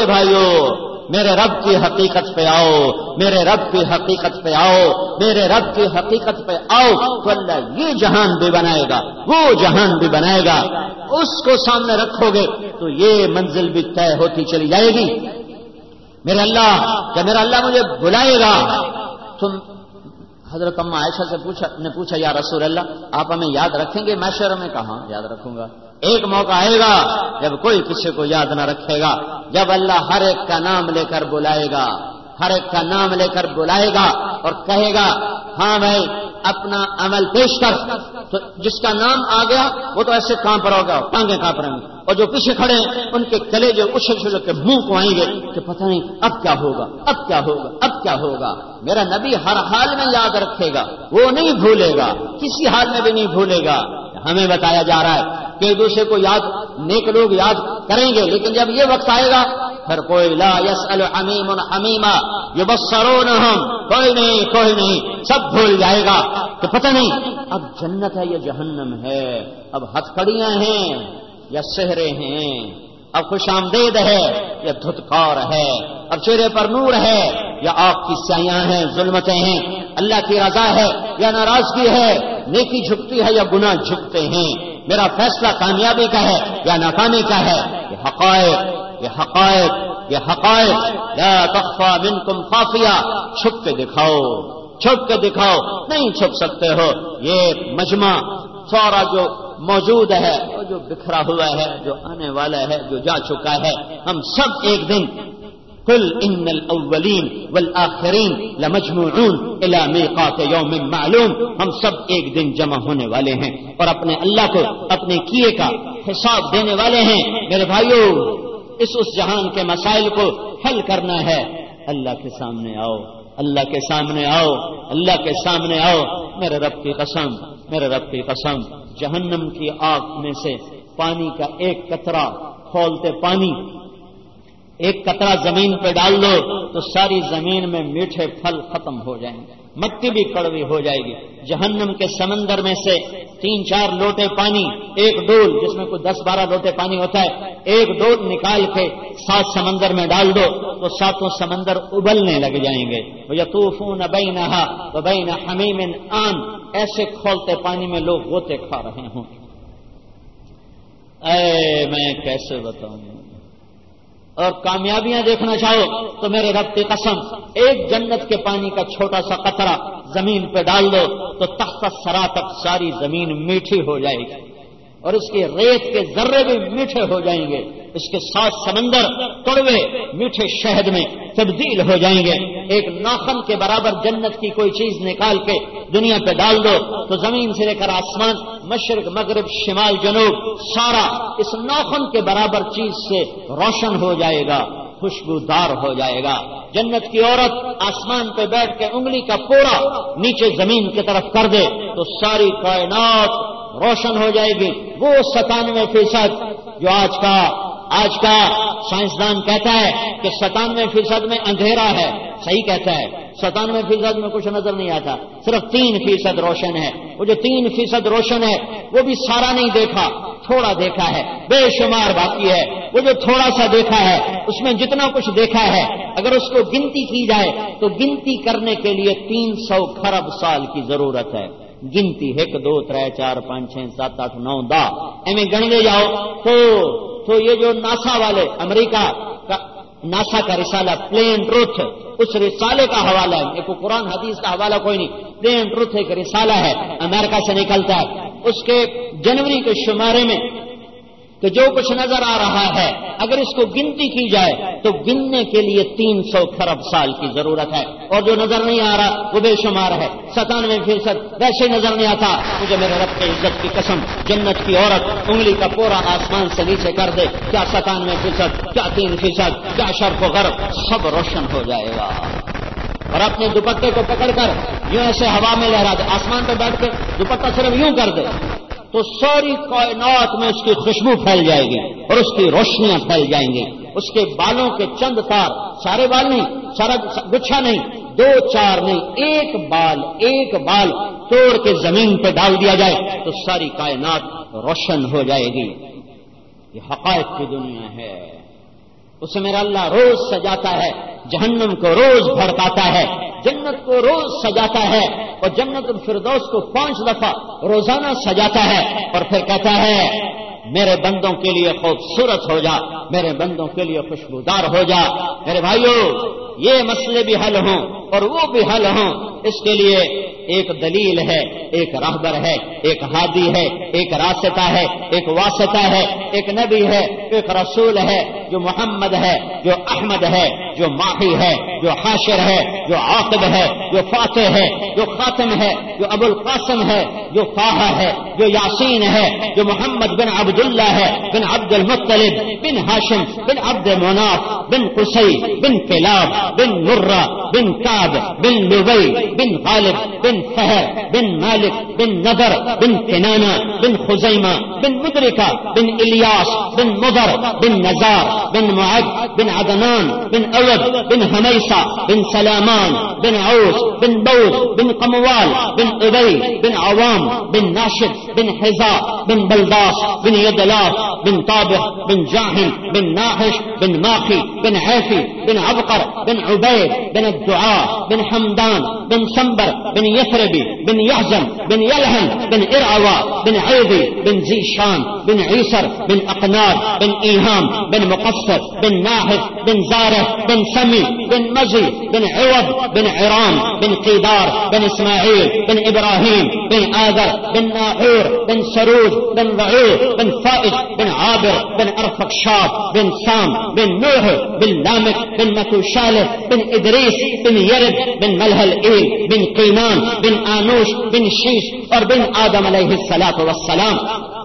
میرے رب کی حقیقت پہ آؤ، میرے رب کی حقیقت پہ آؤ، میرے رب کی حقیقت پہ آؤ، تو اللہ یہ جہان بھی بنائے گا، وہ جہان بھی بنائے گا۔ اس کو سامنے رکھو گے تو یہ منزل بھی طے ہوتی چلی جائے گی۔ میرا اللہ مجھے بلائے گا، تم حضرت اما عائشہ سے پوچھا یا رسول اللہ آپ ہمیں یاد رکھیں گے معاشر میں؟ کہاں یاد رکھوں گا، ایک موقع آئے گا جب کوئی کسی کو یاد نہ رکھے گا، جب اللہ ہر ایک کا نام لے کر بلائے گا، ہر ایک کا نام لے کر بلائے گا اور کہے گا ہاں بھائی اپنا عمل پیش کر، تو جس کا نام آ گیا وہ تو ایسے کانپ رہا ہوگا، ٹانگیں کانپ رہے ہیں، اور جو پیچھے کھڑے ہیں ان کے کلیجے اچھل کے منہ کو آئیں گے کہ پتہ نہیں اب کیا ہوگا، اب کیا ہوگا، اب کیا ہوگا۔ میرا نبی ہر حال میں یاد رکھے گا، وہ نہیں بھولے گا، کسی حال میں بھی نہیں بھولے گا۔ ہمیں بتایا جا رہا ہے کہ ایک دوسرے کو یاد، نیک لوگ یاد کریں گے، لیکن جب یہ وقت آئے گا پھر کوئی لا يسأل حمیم حمیما یبصرونہم، کوئی نہیں، سب بھول جائے گا کہ پتہ نہیں اب جنت ہے یا جہنم ہے، اب ہتھ کڑیاں ہیں یا سحرے ہیں، اب خوش آمدید ہے یا دھتکار ہے، اب چہرے پر نور ہے یا آگ کی سیاں ہیں، ظلمتیں ہیں، اللہ کی رضا ہے یا ناراضگی ہے، نیکی جھکتی ہے یا گناہ جھکتے ہیں، میرا فیصلہ کامیابی کا ہے یا ناکامی کا ہے، یہ حقائق یہ حقائق یہ حقائق لا تخفى منکم خافیہ، چھپ کے دکھاؤ، چھپ کے دکھاؤ، نہیں چھپ سکتے ہو، یہ مجمع سارا جو موجود ہے، وہ جو بکھرا ہوا ہے، جو آنے والا ہے، جو جا چکا ہے، ہم سب ایک دن قل ان الاولین والآخرین لمجموعون الی میقات یوم معلوم، ہم سب ایک دن جمع ہونے والے ہیں اور اپنے اللہ کو اپنے کیے کا حساب دینے والے ہیں۔ میرے بھائیو، اس جہان کے مسائل کو حل کرنا ہے، اللہ کے سامنے آؤ، اللہ کے سامنے آؤ، اللہ کے سامنے آؤ۔ میرے رب کی قسم، میرے رب کی قسم، جہنم کی آگ میں سے پانی کا ایک قطرہ کھولتے پانی، ایک قطرہ زمین پہ ڈال دو تو ساری زمین میں میٹھے پھل ختم ہو جائیں گے، مٹی بھی کڑوی ہو جائے گی۔ جہنم کے سمندر میں سے 3-4 لوٹے پانی، ایک ڈول جس میں کوئی 10-12 لوٹے پانی ہوتا ہے، ایک ڈول نکال کے 7 سمندر میں ڈال دو تو 7 سمندر ابلنے لگ جائیں گے۔ وَيَطُوفُونَ بَيْنَهَا وَبَيْنَ حَمِيمٍ آن، ایسے کھولتے پانی میں لوگ غوطے کھا رہے ہوں۔ اے میں کیسے بتاؤں؟ اور کامیابیاں دیکھنا چاہو تو میرے رب کی قسم، ایک جنت کے پانی کا چھوٹا سا قطرہ زمین پہ ڈال دو تو تحت الثری تک ساری زمین میٹھی ہو جائے گی، اور اس کے ریت کے ذرے بھی میٹھے ہو جائیں گے، اس کے 7 سمندر کڑوے میٹھے شہد میں تبدیل ہو جائیں گے۔ ایک ناخن کے برابر جنت کی کوئی چیز نکال کے دنیا پہ ڈال دو تو زمین سے لے کر آسمان، مشرق مغرب شمال جنوب، سارا اس ناخن کے برابر چیز سے روشن ہو جائے گا، خوشبودار ہو جائے گا۔ جنت کی عورت آسمان پہ بیٹھ کے انگلی کا پورا نیچے زمین کی طرف کر دے تو ساری کائنات روشن ہو جائے گی۔ وہ 97% جو آج کا سائنسدان کہتا ہے کہ 97% میں اندھیرا ہے، صحیح کہتا ہے، 97% میں کچھ نظر نہیں آتا، صرف 3% روشن ہے۔ وہ جو 3% روشن ہے وہ بھی سارا نہیں دیکھا، تھوڑا دیکھا ہے، بے شمار باقی ہے۔ وہ جو تھوڑا سا دیکھا ہے اس میں جتنا کچھ دیکھا ہے اگر اس کو گنتی کی جائے تو گنتی کرنے کے لیے 300 کھرب سال کی ضرورت ہے۔ گنتی 1 2 3 4 5 6 7 8 9 10 ایویں گنتے جاؤ تو یہ جو ناسا والے، امریکہ کا ناسا کا رسالہ پلین ٹروتھ، اس رسالے کا حوالہ ہے، ایک قرآن حدیث کا حوالہ کوئی نہیں، پلین ٹروتھ ایک رسالہ ہے، امریکہ سے نکلتا ہے، اس کے جنوری کے شمارے میں کہ جو کچھ نظر آ رہا ہے اگر اس کو گنتی کی جائے تو گننے کے لیے 300 کھرب سال کی ضرورت ہے، اور جو نظر نہیں آ رہا وہ بے شمار ہے، 97% ویسے نظر نہیں آتا۔ مجھے میرے رب کی عزت کی قسم، جنت کی عورت انگلی کا پورا آسمان سے نیچے کر دے، کیا 97%، کیا 3%، کیا شرق و غرب، سب روشن ہو جائے گا۔ اور اپنے دوپٹے کو پکڑ کر یوں ایسے ہوا میں لہرا دے، آسمان پہ بیٹھ کے دوپٹہ صرف یوں کر دے تو ساری کائنات میں اس کی خوشبو پھیل جائے گی اور اس کی روشنیاں پھیل جائیں گی۔ اس کے بالوں کے چند تار، سارے بال نہیں، سارا گچھا نہیں، 2-4 نہیں، ایک بال توڑ کے زمین پہ ڈال دیا جائے تو ساری کائنات روشن ہو جائے گی۔ یہ حقائق کی دنیا ہے، اسے میرا اللہ روز سجاتا ہے، جہنم کو روز بھڑکاتا ہے، جنت کو روز سجاتا ہے، اور جنت الفردوس کو 5 دفعہ روزانہ سجاتا ہے، اور پھر کہتا ہے میرے بندوں کے لیے خوبصورت ہو جا، میرے بندوں کے لیے خوشبودار ہو جا۔ میرے بھائیوں، یہ مسئلے بھی حل ہوں اور وہ بھی حل ہوں، اس کے لیے ایک دلیل ہے، ایک راہبر ہے، ایک ہادی ہے، ایک راستہ ہے، ایک واسطہ ہے، ایک نبی ہے، ایک رسول ہے، جو محمد ہے، جو احمد ہے، جو ماہی ہے، جو حاشر ہے، جو عاقب ہے، جو فاتح ہے، جو خاتم ہے، جو ابو القاسم ہے، جو طٰہٰ ہے، جو یاسین ہے، جو محمد بن عبداللہ ہے، بن عبد المطلب، بن ہاشم، بن عبد مناف، بن قصی، بن کلاب، بن مرہ، بن کعب، بن لبی، بن غالب، بن فہر، بن مالک، بن نضر، بن کنانہ، بن خزیمہ، بن مدرکہ، بن الیاس، بن مضر، بن نزار، بن معد، بن عدنان، بن عوض بن حمیسہ بن سلامان بن عوس بن بوز بن قموال بن ابی بن عوام بن ناشد بن حذاء بن بلداس بن يدلاف بن طابخ بن جاحم بن ناحش بن ماخي بن عافي بن عبقر بن عبيد بن الدعاء بن حمدان بن سنبر بن يثربي بن يحزن بن يلهم بن إرعوى بن عيضي بن زيشان بن عيسر بن أقنار بن إيهام بن مقصر بن ناحف بن زاره بن سمي بن مزي بن عوض بن عرام بن قيدار بن إسماعيل بن إبراهيم بن آذر بن ناحور بن سروج بن ضعيف بن فائج بن عابر بن أرفقشاد بن سام بن نوح بن لامك بن متوشالة بن إدريس بن يرد بن ملهل إيل بن قينان بن آنوش بن شيش اور بن آدم علیہ الصلاۃ والسلام.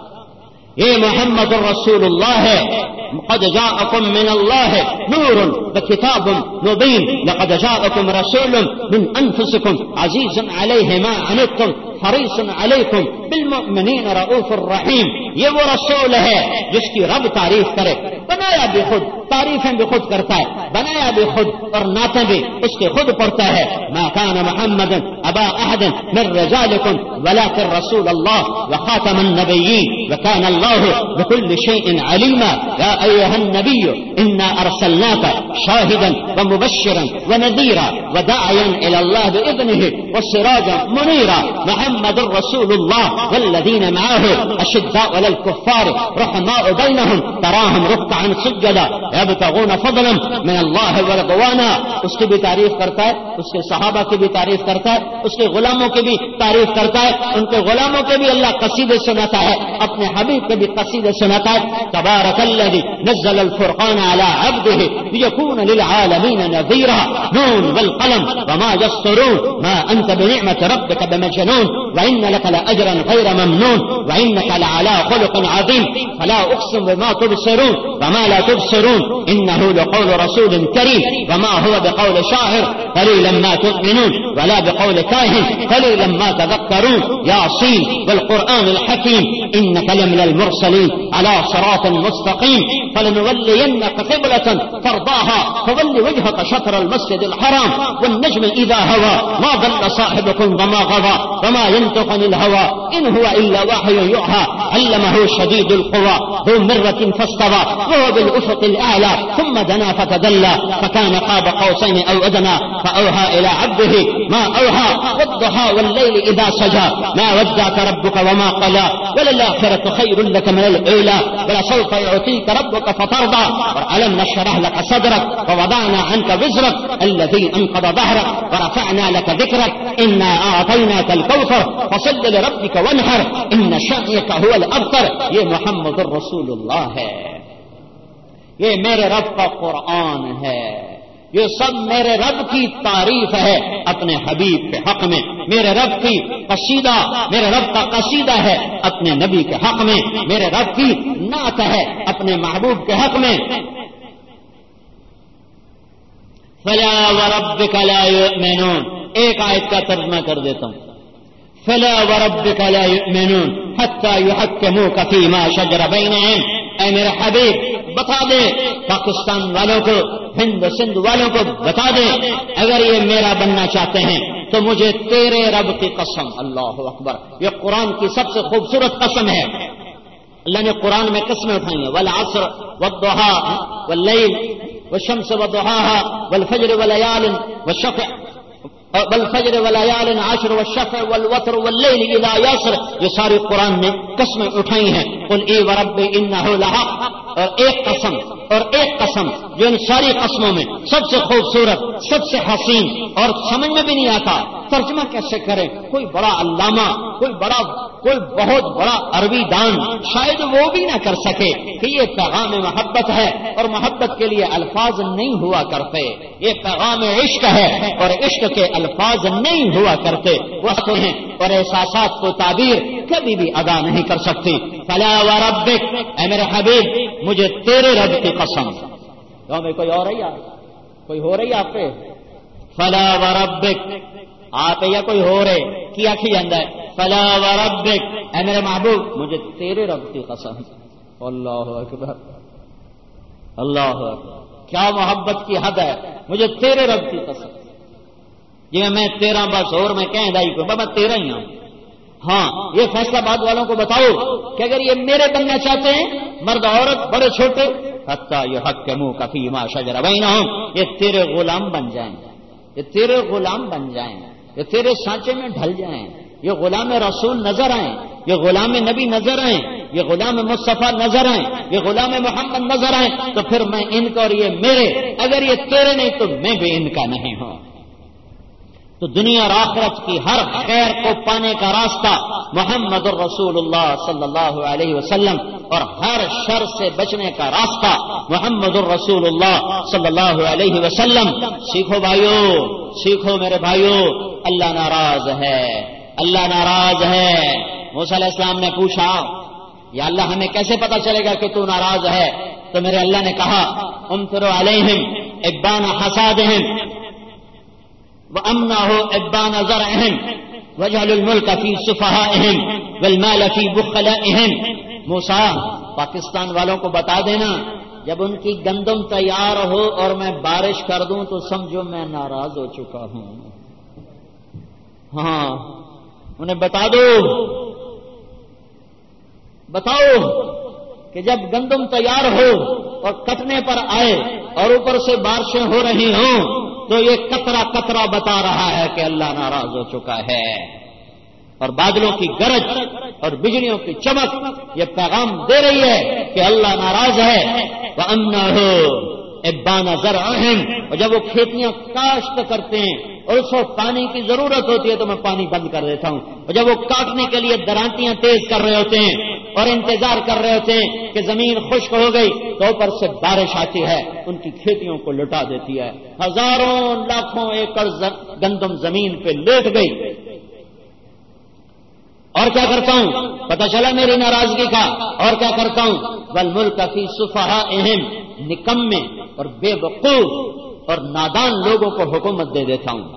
یہ محمد الرسول اللہ ہے. قد جاءكم من الله نور وكتاب مبين لقد جاءكم رسول من أنفسكم عزيز عليه ما عنتم حريص عليكم بالمؤمنين رؤوف الرحيم. یہ وہ رسول ہے جس کی رب تعریف کرے. بنایا بھی خود, تعریفیں بھی خود کرتا ہے, بنایا بھی خود اور نعتیں بھی اس کے خود پڑھتا ہے. ما كان محمد ابا احد من رجالكم ولكن رسول الله وخاتم النبيين وكان الله بكل شيء عليما. يا ايها النبي انا ارسلناك شاهدا ومبشرا ونذيرا وداعيا الى الله باذنه وسراجا منيرا. محمد رسول الله والذين معه اشداء على الكفار رحماء بينهم تراهم ركعا سجدا يبتغون فضلا من الله ورضوانا. اس کی بھی تعریف کرتا ہے, اس کے صحابہ کی بھی تعریف کرتا ہے, اس کے غلاموں کی بھی تعریف کرتا ہے. ان کے غلاموں کے بھی اللہ قصیدے سناتا ہے, اپنے حبیب کے بھی قصیدے سناتا ہے. تبارک الذی نزل الفرقان على عبده ليكون للعالمين نذيرا. نون والقلم وما يسطرون ما انت بنعمة ربك بمجنون وان لك لاجرا غير ممنون وانك لعلى خلق عظيم. فلا اقسم بما تبصرون وما لا تبصرون انه لقول رسول كريم وما هو بقول شاعر قليلا ما تؤمنون ولا بقول كاهن قليلا ما تذكرون. ياسين والقرآن الحكيم انك لمن المرسلين على صراط مستقيم. فلنولينك قبلة ترضاها فول وجهك شطر المسجد الحرام والنجم اذا هوى ما ضل صاحبكم وما غضى وما ينطق عن الهوى ان هو الا وحي يوحى علمه شديد القوى ذو مرة فاستوى وهو بالافق الاعلى ثم دنا فتدلى فكان قاب قوسين او ادنى فاوحى الى عبده ما اوحى والضحى والليل اذا سجى ما ودعك ربك وما قلى وللآخرة خير لك من الاولى ولسوف يعطيك ربك فترضى. ألم نشرح لك صدرك ووضعنا عنك وزرك الذي انقض ظهرك ورفعنا لك ذكرك انا اعطيناك الكوثر فصل لربك وانحر ان شانئك هو الابتر. یہ محمد الرسول اللہ ہے, یہ میرے رب کا قرآن ہے, یہ سب میرے رب کی تعریف ہے اپنے حبیب کے حق میں. میرے رب کی قصیدہ, میرے رب کا قصیدہ ہے اپنے نبی کے حق میں. میرے رب کی نعت ہے اپنے محبوب کے حق میں. فلا وربک لا یؤمنون. ایک آیت کا ترجمہ کر دیتا ہوں. فلا وربک لا یؤمنون حتی یحکموک فیما شجر بینہم. اے میرے حبیب بتا دے پاکستان والوں کو, ہند سندھ والوں کو بتا دے, اگر یہ میرا بننا چاہتے ہیں تو مجھے تیرے رب کی قسم. اللہ اکبر. یہ قرآن کی سب سے خوبصورت قسم ہے. اللہ نے قرآن میں قسمیں اٹھائی ہیں. والعصر والضحى واللیل والشمس وضحاها والفجر وليال والشفع والفجر وليال عشر والشفع والوتر والليل اذا يسر. یہ ساری قرآن نے قسمیں اٹھائی ہیں. قل اے ورب انه لحق. اور ایک قسم جو ان ساری قسموں میں سب سے خوبصورت, سب سے حسین اور سمجھ میں بھی نہیں آتا ترجمہ کیسے کریں. کوئی بڑا علامہ, کوئی بہت بڑا عربی دان شاید وہ بھی نہ کر سکے کہ یہ پیغام محبت ہے, اور محبت کے لیے الفاظ نہیں ہوا کرتے. یہ پیغام عشق ہے اور عشق کے الفاظ نہیں ہوا کرتے. وہ ہیں اور احساسات کو تعبیر کبھی بھی ادا نہیں کر سکتی. فلا وربک, اے میرے حبیب مجھے تیرے رب کی قسم. گاؤں میں کوئی اور ہے یا کوئی ہو رہی آپ پہ؟ فلا وربک آپ یا کوئی ہو رہے کیا ہے. فلا وربک, اے میرے محبوب مجھے تیرے رب کی قسم. اللہ اکبر, اللہ اکبر. کیا محبت کی حد ہے، مجھے تیرے رب کی قسم، یہ میں تیرا بس اور میں کہیں دائی کو میں تیرا ہی ہوں۔ ہاں یہ فیصلہ آباد والوں کو بتاؤ کہ اگر یہ میرے بننا چاہتے ہیں، مرد عورت بڑے چھوٹے، حتیٰ یحکموک فیما شجر بینہم، یہ تیرے غلام بن جائیں، یہ تیرے غلام بن جائیں، یہ تیرے سانچے میں ڈھل جائیں، یہ غلام رسول نظر آئیں، یہ غلام نبی نظر آئیں، یہ غلام مصطفیٰ نظر آئیں، یہ غلام محمد نظر آئیں، تو پھر میں ان کا اور یہ میرے، اگر یہ تیرے نہیں تو میں بھی ان کا نہیں ہوں۔ تو دنیا اور آخرت کی ہر خیر کو پانے کا راستہ محمد الرسول اللہ صلی اللہ علیہ وسلم، اور ہر شر سے بچنے کا راستہ محمد الرسول اللہ صلی اللہ علیہ وسلم۔ سیکھو بھائیو، سیکھو میرے بھائیو، اللہ ناراض ہے، اللہ ناراض ہے۔ موسیٰ علیہ السلام نے پوچھا یا اللہ ہمیں کیسے پتا چلے گا کہ تو ناراض ہے؟ تو میرے اللہ نے کہا امطر علیہم ابان حصادہم وَأَمْنَهُ إِبَّانَ زَرْعِهِمْ وَاجْعَلُوا الْمُلْكَ فِي صُفَحَائِهِمْ وَالْمَالَ فِي بُخَلَائِهِمْ۔ موسیٰ پاکستان والوں کو بتا دینا جب ان کی گندم تیار ہو اور میں بارش کر دوں تو سمجھو میں ناراض ہو چکا ہوں۔ ہاں انہیں بتا دو، بتاؤ کہ جب گندم تیار ہو اور کٹنے پر آئے اور اوپر سے بارشیں ہو رہی ہوں تو یہ قطرہ قطرہ بتا رہا ہے کہ اللہ ناراض ہو چکا ہے، اور بادلوں کی گرج اور بجلیوں کی چمک یہ پیغام دے رہی ہے کہ اللہ ناراض ہے۔ وَأَنَّهُ إِبَّانَ زَرْعِهِمْ، اور جب وہ کھیتیاں کاشت کرتے ہیں اور اس کو پانی کی ضرورت ہوتی ہے تو میں پانی بند کر دیتا ہوں، اور جب وہ کاٹنے کے لیے درانتیاں تیز کر رہے ہوتے ہیں اور انتظار کر رہے ہوتے ہیں کہ زمین خشک ہو گئی تو اوپر سے بارش آتی ہے، ان کی کھیتیوں کو لٹا دیتی ہے، ہزاروں لاکھوں ایکڑ گندم زمین پہ لیٹ گئی۔ اور کیا کرتا ہوں؟ پتہ چلا میری ناراضگی کا، اور کیا کرتا ہوں؟ وَالْمُلْكَ فِي صُفَحَائِهِمْ، نکمے اور بے وقوف اور نادان لوگوں کو حکومت دے دیتا ہوں،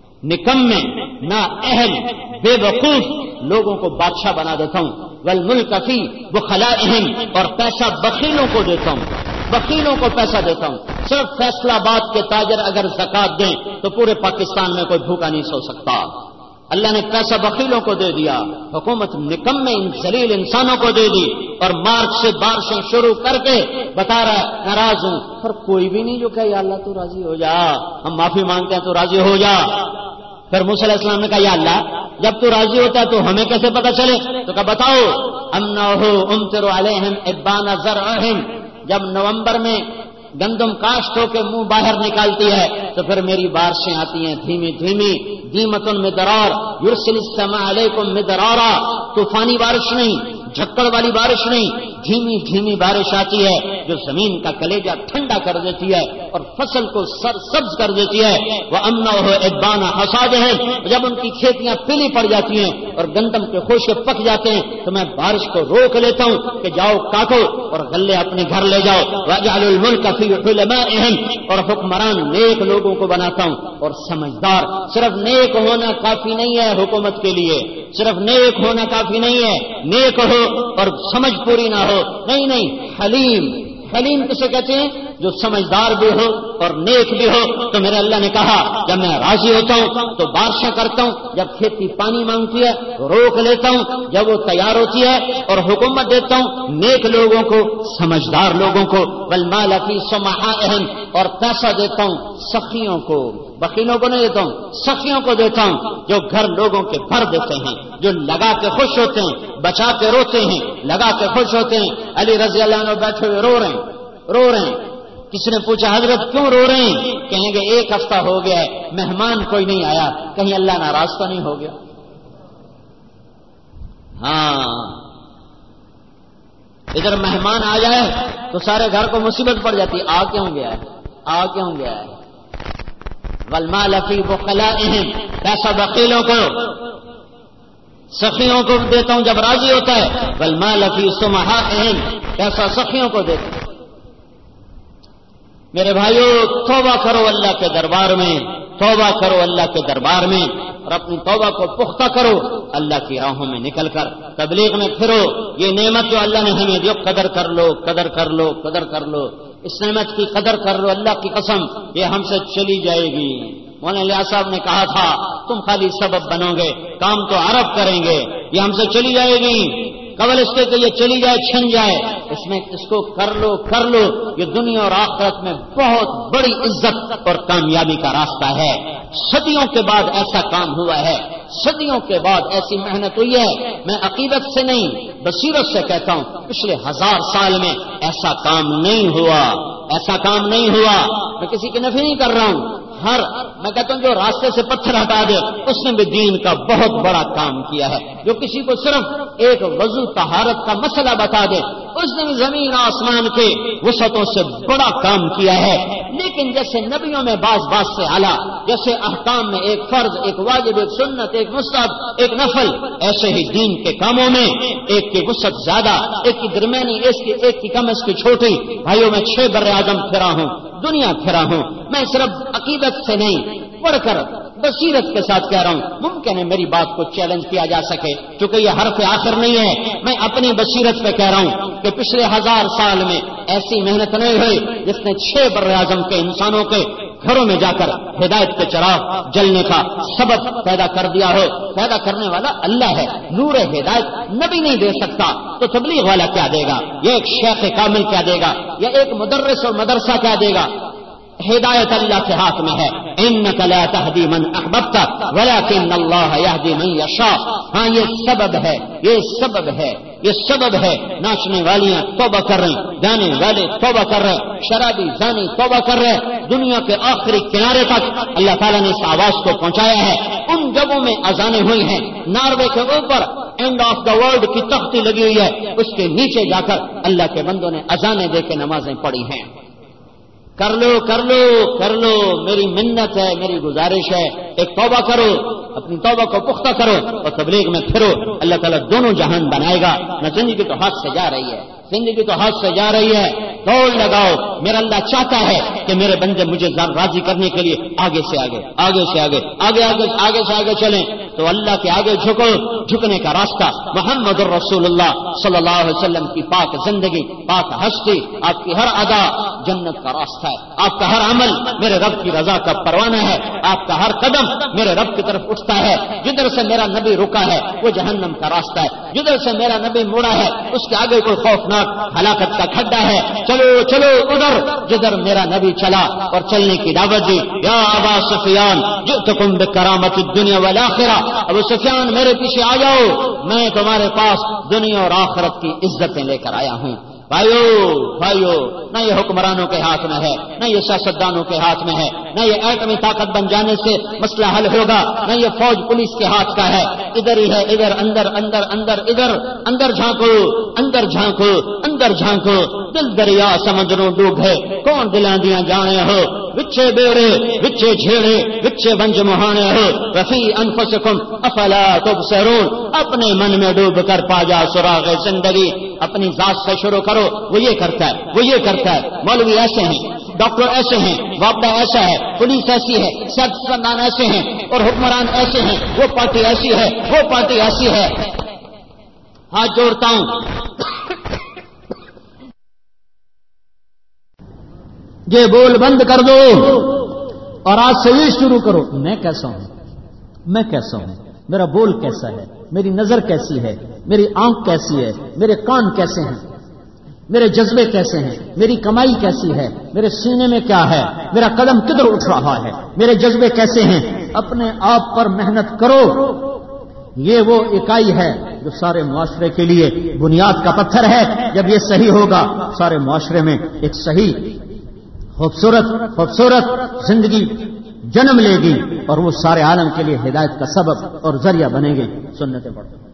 نکمے نا اہل بے وقوف لوگوں کو بادشاہ بنا دیتا ہوں۔ وَالْمُلْكَ فِي بُخَلَائِهِمْ، اور پیسہ بخیلوں کو دیتا ہوں، بخیلوں کو پیسہ دیتا ہوں۔ صرف فیصلہ آباد کے تاجر اگر زکات دیں تو پورے پاکستان میں کوئی بھوکا نہیں سو سکتا۔ اللہ نے پیسہ بخیلوں کو دے دیا، حکومت نکمے ان ذلیل انسانوں کو دے دی، اور مارچ سے بارشیں شروع کر کے بتا رہا ہے ناراض ہوں، پر کوئی بھی نہیں جو کہ یا اللہ تو راضی ہو جا، ہم معافی مانگتے ہیں تو راضی ہو جا۔ پھر موسیٰ علیہ السلام نے کہا یا اللہ جب تو راضی ہوتا ہے تو ہمیں کیسے پتا چلے؟ تو کہا بتاؤ أَنَّهُ أُمْطِرُ عَلَيْهِمْ إِبَّانَ زَرْعِهِمْ، جب نومبر میں گندم کاشت ہو کے منہ باہر نکالتی ہے تو پھر میری بارشیں آتی ہیں دھیمی دھیمی، دیمۃ مدرار یرسل السماء علیکم مدرارا، طوفانی بارش نہیں، جھکڑ والی بارش نہیں، دھیمی دھیمی بارش آتی ہے جو زمین کا کلیجہ ٹھنڈا کر دیتی ہے اور فصل کو سرسبز کر دیتی ہے۔ وَأَنَّهُ إِبَّانَ حَصَادِهِمْ، جب ان کی کھیتیاں پیلی پڑ جاتی ہیں اور گندم کے خوشے پک جاتے ہیں تو میں بارش کو روک لیتا ہوں کہ جاؤ کاٹو اور غلے اپنے گھر لے جاؤ۔ وَأَجْعَلُ الْمُلْكَ فِي حُلَمَائِهِمْ، اور حکمران نیک لوگوں کو بناتا ہوں اور سمجھدار۔ صرف نیک ہونا کافی نہیں ہے حکومت کے لیے، صرف نیک ہونا کافی نہیں ہے، نیک ہو اور سمجھ پوری نہ ہو، نہیں نہیں، حلیم، حلیم کسے کہتے ہیں؟ جو سمجھدار بھی ہو اور نیک بھی ہو۔ تو میرے اللہ نے کہا جب میں راضی ہوتا ہوں تو بارشیں کرتا ہوں، جب کھیتی پانی مانگتی ہے روک لیتا ہوں، جب وہ تیار ہوتی ہے اور حکومت دیتا ہوں نیک لوگوں کو، سمجھدار لوگوں کو۔ وَالْمَالَ فِي صُمَحَائِهِمْ، اور پیسہ دیتا ہوں سخیوں کو، بخیلوں کو نہیں دیتا ہوں، سخیوں کو دیتا ہوں جو گھر لوگوں کے بھر دیتے ہیں، جو لگا کے خوش ہوتے ہیں، بچا کے روتے ہیں، لگا کے خوش ہوتے ہیں۔ علی رضی اللہ عنہ بیٹھے ہوئے رو رہے ہیں، رو رہے ہیں۔ کسی نے پوچھا حضرت کیوں رو رہے ہیں؟ کہیں گے ایک ہفتہ ہو گیا ہے مہمان کوئی نہیں آیا، کہیں اللہ ناراض تو نہیں ہو گیا؟ ہاں ادھر مہمان آ جائے تو سارے گھر کو مصیبت پڑ جاتی، آ کیوں گیا ہے، آ کیوں گیا ہے؟ وَالْمَالَ فِي بُخَلَائِهِمْ، پیسہ بخیلوں کو، سخیوں کو دیتا ہوں جب راضی ہوتا ہے۔ وَالْمَالَ فِي صُمَحَائِهِمْ، پیسہ سخیوں کو دیتا ہوں۔ میرے بھائیو توبہ کرو اللہ کے دربار میں، توبہ کرو اللہ کے دربار میں، اور اپنی توبہ کو پختہ کرو اللہ کی راہوں میں نکل کر، تبلیغ میں پھرو۔ یہ نعمت جو اللہ نے ہمیں دی قدر کر لو، قدر کر لو، قدر کر لو۔ اس نعمت کی قدر کر لو، اللہ کی قسم یہ ہم سے چلی جائے گی۔ مولانا الیاس صاحب نے کہا تھا تم خالی سبب بنو گے، کام تو عرب کریں گے، یہ ہم سے چلی جائے گی، قبل اس کے کہ یہ چلی جائے چھن جائے، اس کو کر لو، یہ دنیا اور آخرت میں بہت بڑی عزت اور کامیابی کا راستہ ہے۔ صدیوں کے بعد ایسا کام ہوا ہے، صدیوں کے بعد ایسی محنت ہوئی ہے، میں عقیدت سے نہیں بصیرت سے کہتا ہوں، پچھلے 1000 سال میں ایسا کام نہیں ہوا، ایسا کام نہیں ہوا۔ میں کسی کی نفی نہیں کر رہا ہوں، میں کہتا ہوں جو راستے سے پتھر ہٹا دے اس نے بھی دین کا بہت بڑا کام کیا ہے، جو کسی کو صرف ایک وضو طہارت کا مسئلہ بتا دے اس نے بھی زمین آسمان کے وسعتوں سے بڑا کام کیا ہے۔ لیکن جیسے نبیوں میں بعض سے اعلیٰ، جیسے احکام میں ایک فرض، ایک واجب، ایک سنت، ایک مستحب، ایک نفل، ایسے ہی دین کے کاموں میں ایک کی وسعت زیادہ، ایک کی درمیانی، ایک کی کم، اس کی چھوٹی۔ بھائیوں میں 6 بر اعظم پھرا ہوں، دنیا پھرا ہوں، میں صرف عقیدت سے نہیں پڑھ کر بصیرت کے ساتھ کہہ رہا ہوں۔ ممکن ہے میری بات کو چیلنج کیا جا سکے کیونکہ یہ حرف آخر نہیں ہے، میں اپنی بصیرت پہ کہہ رہا ہوں کہ پچھلے 1000 سال میں ایسی محنت نہیں ہوئی جس نے 6 بر اعظم کے انسانوں کے گھروں میں جا کر ہدایت کے چراغ جلنے کا سبب پیدا کر دیا ہو۔ پیدا کرنے والا اللہ ہے، نور ہدایت نبی نہیں دے سکتا تو تبلیغ والا کیا دے گا، یہ ایک شیخ کامل کیا دے گا، یا ایک مدرس اور مدرسہ کیا دے گا؟ ہدایت اللہ کے ہاتھ میں ہے۔ انک لا تہدی من احببت ولکن اللہ یہدی من یشاء۔ ہاں یہ سبب ہے، یہ سبب ہے۔ ناچنے والیاں توبہ کر رہے ہیں، گانے والے توبہ کر رہے ہیں، شرابی زانی توبہ کر رہے ہیں، دنیا کے آخری کنارے تک اللہ تعالیٰ نے اس آواز کو پہنچایا ہے۔ ان جگہوں میں اذانیں ہوئی ہیں، ناروے کے اوپر اینڈ آف دا ورلڈ کی تختی لگی ہوئی ہے، اس کے نیچے جا کر اللہ کے بندوں نے اذانیں دے کے نمازیں پڑھی ہیں۔ کر لو، میری منت ہے، میری گزارش ہے، ایک توبہ کرو، اپنی توبہ کو پختہ کرو اور تبلیغ میں پھرو۔ اللہ تعالیٰ دونوں جہان بنائے گا۔ نہ زندگی تو ہاتھ سے جا رہی ہے، دوڑ لگاؤ۔ میرا اللہ چاہتا ہے کہ میرے بندے مجھے راضی کرنے کے لیے آگے سے آگے چلیں، تو اللہ کے آگے جھکنے کا راستہ محمد الرسول اللہ صلی اللہ علیہ وسلم کی پاک زندگی، پاک ہستی، آپ کی ہر ادا جنت کا راستہ ہے، آپ کا ہر عمل میرے رب کی رضا کا پروانہ ہے، آپ کا ہر قدم میرے رب کی طرف اٹھتا ہے۔ جدھر سے میرا نبی رکا ہے وہ جہنم کا راستہ ہے، جدھر سے میرا نبی مڑا ہے اس کے آگے کوئی خوفناک ہلاکت کا کھڈا ہے۔ چلو ادھر جدھر میرا نبی چلا اور چلنے کی دعوت دی۔ یا ابا سفیان جئتکم بکرامت الدنیا والآخرہ، ابو سفیان میرے پیچھے آ جاؤ، میں تمہارے پاس دنیا اور آخرت کی عزتیں لے کر آیا ہوں۔ بھائیو، نہ یہ حکمرانوں کے ہاتھ میں ہے، نہ یہ سیاستدانوں کے ہاتھ میں ہے، نہ یہ ایٹمی طاقت بن جانے سے مسئلہ حل ہوگا، نہ یہ فوج پولیس کے ہاتھ کا ہے، ادھر ہی ہے، ادھر اندر جھانکو، دل دریا سمجھنوں ڈوب ہے، کون دلاں دیاں جانے ہو، وچے بیڑے وچے جھیڑے وچے بنج مہانے ہو، رفیع انفسکم افلا تبصرون، اپنے من میں ڈوب کر پا جا سراغ زندگی، اپنی ذات سے شروع کرو۔ وہ یہ کرتا ہے، مولوی ایسے ہیں، ڈاکٹر ایسے ہیں، وابڈا ایسا ہے، پولیس ایسی ہے، سیاستدان ایسے ہیں اور حکمران ایسے ہیں، وہ پارٹی ایسی ہے، وہ پارٹی ایسی ہے۔ ہاتھ جوڑتا ہوں، یہ بول بند کر دو اور آج سے یہ شروع کرو، میں کیسا ہوں، میرا بول کیسا ہے، میری نظر کیسی ہے، میری آنکھ کیسی ہے، میرے کان کیسے ہیں، میرے جذبے کیسے ہیں، میری کمائی کیسی ہے، میرے سینے میں کیا ہے، میرا قدم کدھر اٹھ رہا ہے، میرے جذبے کیسے ہیں۔ اپنے آپ پر محنت کرو، یہ وہ اکائی ہے جو سارے معاشرے کے لیے بنیاد کا پتھر ہے۔ جب یہ صحیح ہوگا سارے معاشرے میں ایک صحیح خوبصورت زندگی جنم لے گی اور وہ سارے عالم کے لیے ہدایت کا سبب اور ذریعہ بنے گی۔ سنتیں پڑھتے ہیں۔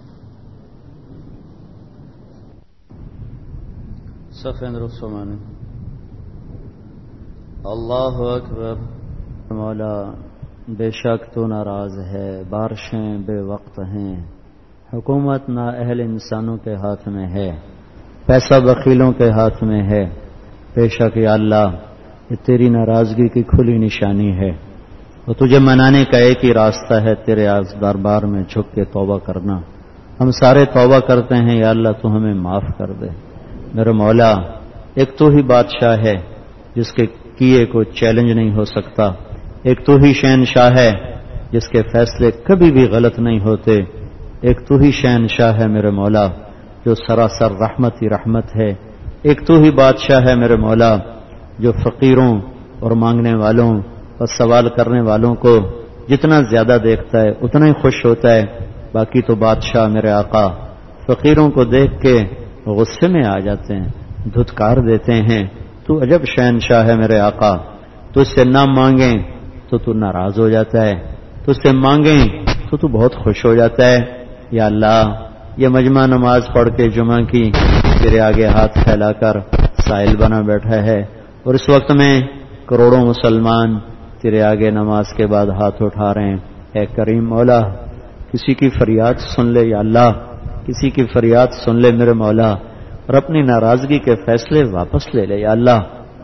اللہ اکبر۔ مولا بے شک تو ناراض ہے، بارشیں بے وقت ہیں، حکومت نا اہل انسانوں کے ہاتھ میں ہے، پیسہ بخیلوں کے ہاتھ میں ہے۔ بے شک یا اللہ یہ تیری ناراضگی کی کھلی نشانی ہے، اور تجھے منانے کا ایک ہی راستہ ہے، تیرے دربار میں جھک کے توبہ کرنا۔ ہم سارے توبہ کرتے ہیں، یا اللہ تو ہمیں معاف کر دے۔ میرے مولا ایک تو ہی بادشاہ ہے جس کے کیے کو چیلنج نہیں ہو سکتا، ایک تو ہی شہنشاہ ہے جس کے فیصلے کبھی بھی غلط نہیں ہوتے، ایک تو ہی شہنشاہ ہے میرے مولا جو سراسر رحمت ہی رحمت ہے، ایک تو ہی بادشاہ ہے میرے مولا جو فقیروں اور مانگنے والوں اور سوال کرنے والوں کو جتنا زیادہ دیکھتا ہے اتنا ہی خوش ہوتا ہے۔ باقی تو بادشاہ میرے آقا فقیروں کو دیکھ کے غصے میں آ جاتے ہیں، دھتکار دیتے ہیں۔ تو عجب شہنشاہ ہے میرے آقا، تو اس سے نہ مانگیں تو ناراض ہو جاتا ہے، تو اس سے مانگیں تو بہت خوش ہو جاتا ہے۔ یا اللہ، یہ مجمع نماز پڑھ کے جمعہ کی تیرے آگے ہاتھ پھیلا کر سائل بنا بیٹھا ہے، اور اس وقت میں کروڑوں مسلمان تیرے آگے نماز کے بعد ہاتھ اٹھا رہے ہیں۔ اے کریم مولا، کسی کی فریاد سن لے یا اللہ، کسی کی فریاد سن لے میرے مولا، اور اپنی ناراضگی کے فیصلے واپس لے لے یا اللہ۔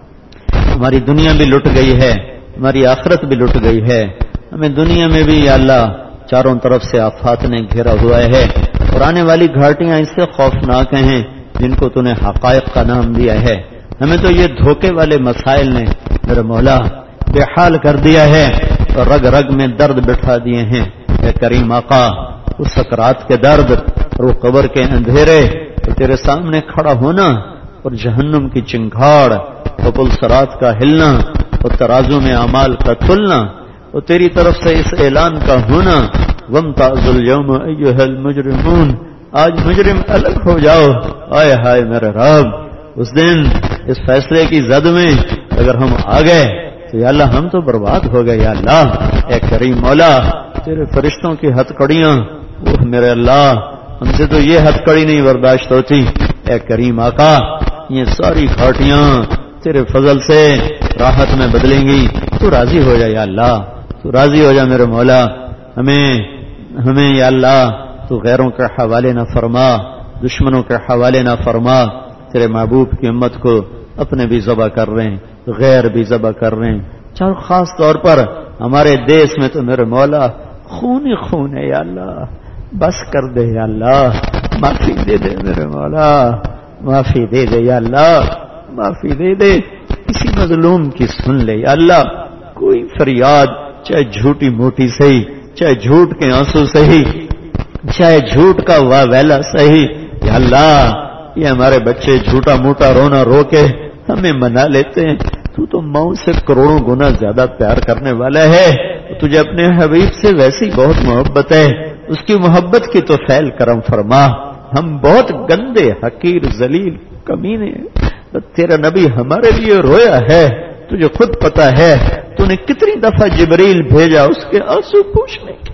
ہماری دنیا بھی لٹ گئی ہے، ہماری آخرت بھی لٹ گئی ہے، ہمیں دنیا میں بھی یا اللہ چاروں طرف سے آفات نے گھیرا ہوا ہے، اور آنے والی گھاٹیاں اس سے خوفناک ہیں جن کو تو نے حقائق کا نام دیا ہے۔ ہمیں تو یہ دھوکے والے مسائل نے میرے مولا بے حال کر دیا ہے اور رگ رگ میں درد بٹھا دیے ہیں۔ اے کریم آقا، اس سکرات کے درد اور وہ قبر کے اندھیرے اور تیرے سامنے کھڑا ہونا اور جہنم کی چنگھاڑ اور پلسرات کا ہلنا اور ترازو میں اعمال کا تلنا اور تیری طرف سے اس اعلان کا ہونا، وامتازوا اليوم ایھا المجرمون، آج مجرم الگ ہو جاؤ۔ آئے ہائے میرے رب، اس دن اس فیصلے کی زد میں اگر ہم آ گئے تو یا اللہ ہم تو برباد ہو گئے یا اللہ۔ اے کریم مولا، تیرے فرشتوں کی ہتھ کڑیاں، وہ میرے اللہ، ہم سے تو یہ ہتھ کڑی نہیں برداشت ہوتی۔ اے کریم آقا، یہ ساری گھاٹیاں تیرے فضل سے راحت میں بدلیں گی، تو راضی ہو جا یا اللہ، تو راضی ہو جا میرے مولا۔ ہمیں یا اللہ تو غیروں کے حوالے نہ فرما، دشمنوں کے حوالے نہ فرما۔ تیرے محبوب کی امت کو اپنے بھی ذبح کر رہے ہیں، غیر بھی ذبح کر رہے ہیں، چاہے خاص طور پر ہمارے دیس میں تو میرے مولا خون ہی خون ہے یا اللہ، بس کر دے یا اللہ، معافی دے دے میرے مولا، معافی دے دے یا اللہ، معافی دے دے۔ کسی مظلوم کی سن لے یا اللہ، کوئی فریاد چاہے جھوٹی موٹی سہی، چاہے جھوٹ کے آنسو سہی، چاہے جھوٹ کا واویلا سہی یا اللہ۔ یہ ہمارے بچے جھوٹا موٹا رونا رو کے ہمیں منا لیتے ہیں، تو ماؤں سے کروڑوں گنا زیادہ پیار کرنے والا ہے، تجھے اپنے حبیب سے ویسی بہت محبت ہے، اس کی محبت کی تو فعل کرم فرما۔ ہم بہت گندے حقیر ذلیل کمینے ہیں، تیرا نبی ہمارے لیے رویا ہے، تجھے خود پتا ہے تو نے کتنی دفعہ جبریل بھیجا اس کے آنسو پوچھنے کی۔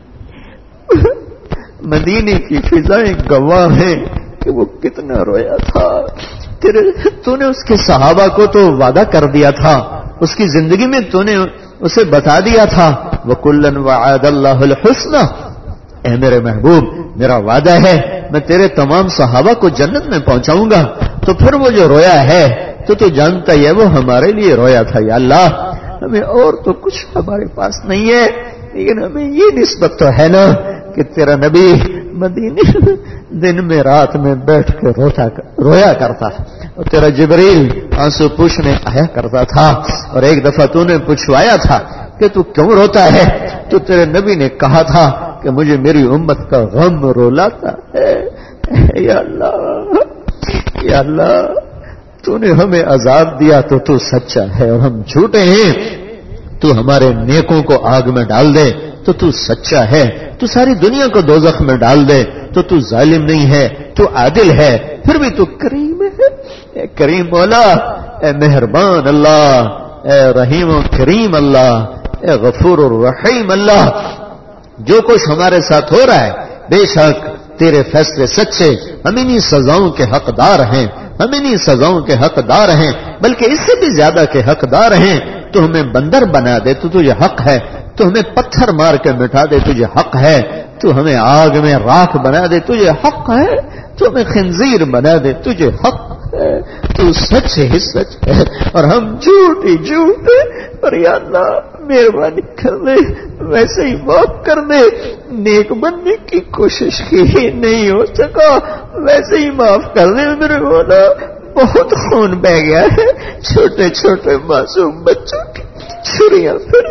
مدینے کی فضائیں گواہ ہیں کہ وہ کتنا رویا تھا۔ تو نے اس کے صحابہ کو تو وعدہ کر دیا تھا، اس کی زندگی میں تو نے اسے بتا دیا تھا وَكُلًّا وَعَدَ اللَّهُ الْحُسْنَى، اے میرے محبوب میرا وعدہ ہے میں تیرے تمام صحابہ کو جنت میں پہنچاؤں گا۔ تو پھر وہ جو رویا ہے تو جانتا ہے وہ ہمارے لیے رویا تھا یا اللہ۔ ہمیں اور تو کچھ ہمارے پاس نہیں ہے، لیکن ہمیں یہ نسبت تو ہے نا کہ تیرا نبی مدینے دن میں رات میں بیٹھ کے رویا کرتا اور تیرا جبریل آنسو پوچھنے آیا کرتا تھا، اور ایک دفعہ تو نے پوچھوایا تھا کہ تو کیوں روتا ہے، تو تیرے نبی نے کہا تھا کہ مجھے میری امت کا غم رولاتا ہے۔ یا اللہ، یا اللہ، تو نے ہمیں عذاب دیا تو سچا ہے اور ہم جھوٹے ہیں، تو ہمارے نیکوں کو آگ میں ڈال دے تو سچا ہے، تو ساری دنیا کو دوزخ میں ڈال دے تو ظالم نہیں ہے، تو عادل ہے، پھر بھی تو کریم ہے۔ اے کریم مولا، اے مہربان اللہ، اے رحیم و کریم اللہ، اے غفور الرحیم اللہ، جو کچھ ہمارے ساتھ ہو رہا ہے بے شک تیرے فیصلے سچے، ہم انہی سزاؤں کے حقدار ہیں، ہم انہی سزاؤں کے حقدار ہیں، بلکہ اس سے بھی زیادہ کے حقدار ہیں۔ تو ہمیں بندر بنا دے تو تجھے حق ہے، تو ہمیں پتھر مار کے مٹا دے تجھے حق ہے، تو ہمیں آگ میں راکھ بنا دے تجھے حق ہے، تو ہمیں خنزیر بنا دے تجھے حق ہے، تو سچ ہی سچ ہے اور ہم جھوٹ ہی جھوٹ ہے۔ اور یا اللہ مہربانی کر دے، ویسے ہی معاف کر دے، نیک بننے کی کوشش کی ہی نہیں ہو سکا، ویسے ہی معاف کر دے میرے مولا، بہت خون بہ گیا ہے، چھوٹے چھوٹے معصوم بچوں کی چھریاں پھر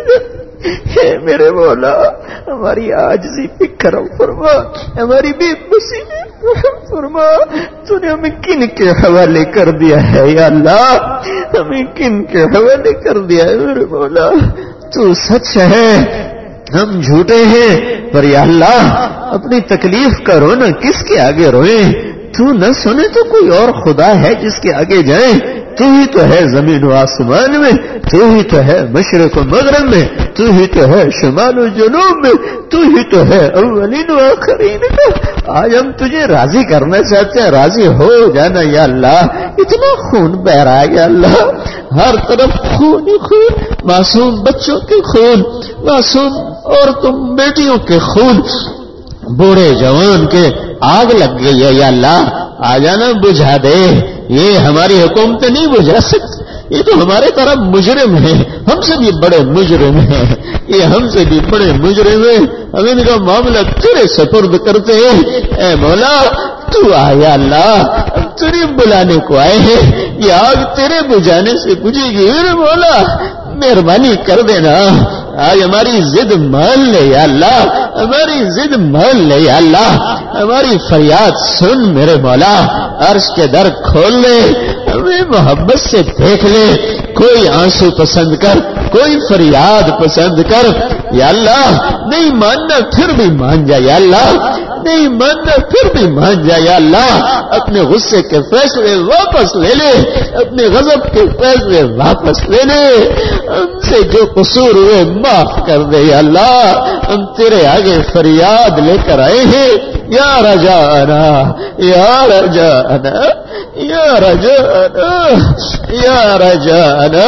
ہے میرے مولا، ہماری عاجزی پہ کرم فرما، ہماری بے بسی پہ کرم فرما۔ تو نے ہمیں کن کے حوالے کر دیا ہے یا اللہ، ہمیں کن کے حوالے کر دیا ہے میرے مولا؟ تو سچ ہے، ہم جھوٹے ہیں، پر یا اللہ اپنی تکلیف کا رونا کس کے آگے روئیں؟ تو نہ سنے تو کوئی اور خدا ہے جس کے آگے جائیں؟ تو ہی تو ہے زمین و آسمان میں، تو ہی تو ہے مشرق و مغرب میں، تو ہی تو ہے شمال و جنوب میں، تو ہی تو ہے اولین و آخرین میں۔ آج ہم تجھے راضی کرنا چاہتے ہیں، راضی ہو جانا یا اللہ۔ اتنا خون بہ رہا ہے یا اللہ، ہر طرف خون ہی خون، معصوم بچوں کے خون، معصوم عورتوں بیٹیوں کے خون، بوڑھے جوان کے آگ لگ گئی ہے یا اللہ، آ جانا بجھا دے۔ یہ ہماری حکومت نہیں بجھا سکتی، یہ تو ہمارے طرف مجرم ہیں، ہم سے بھی بڑے مجرم ہیں، یہ ہم سے بھی بڑے مجرم ہیں، ہم ان کا معاملہ تیرے سپرد کرتے ہیں۔ اے مولا تو آیا اللہ، ہم تیرے بلانے کو آئے ہیں، یہ آگ تیرے بجھانے سے بجھے گی میرے مولا، مہربانی کر دینا۔ آج ہماری ضد مان لے یا اللہ، ہماری ضد مان لے یا اللہ، ہماری فریاد سن میرے مولا، عرش کے در کھول لے، ہمیں محبت سے دیکھ لے، کوئی آنسو پسند کر، کوئی فریاد پسند کر یا اللہ۔ نہیں ماننا پھر بھی مان جا یا اللہ، نہیں ماننا پھر بھی مان جا یا اللہ، اپنے غصے کے فیصلے واپس لے لے، اپنے غضب کے فیصلے واپس لے لے، ہم سے جو قصور ہوئے معاف کر دے یا اللہ، ہم تیرے آگے فریاد لے کر آئے ہیں، یا رجانا یا رجانا یا رجانا یا رجانا،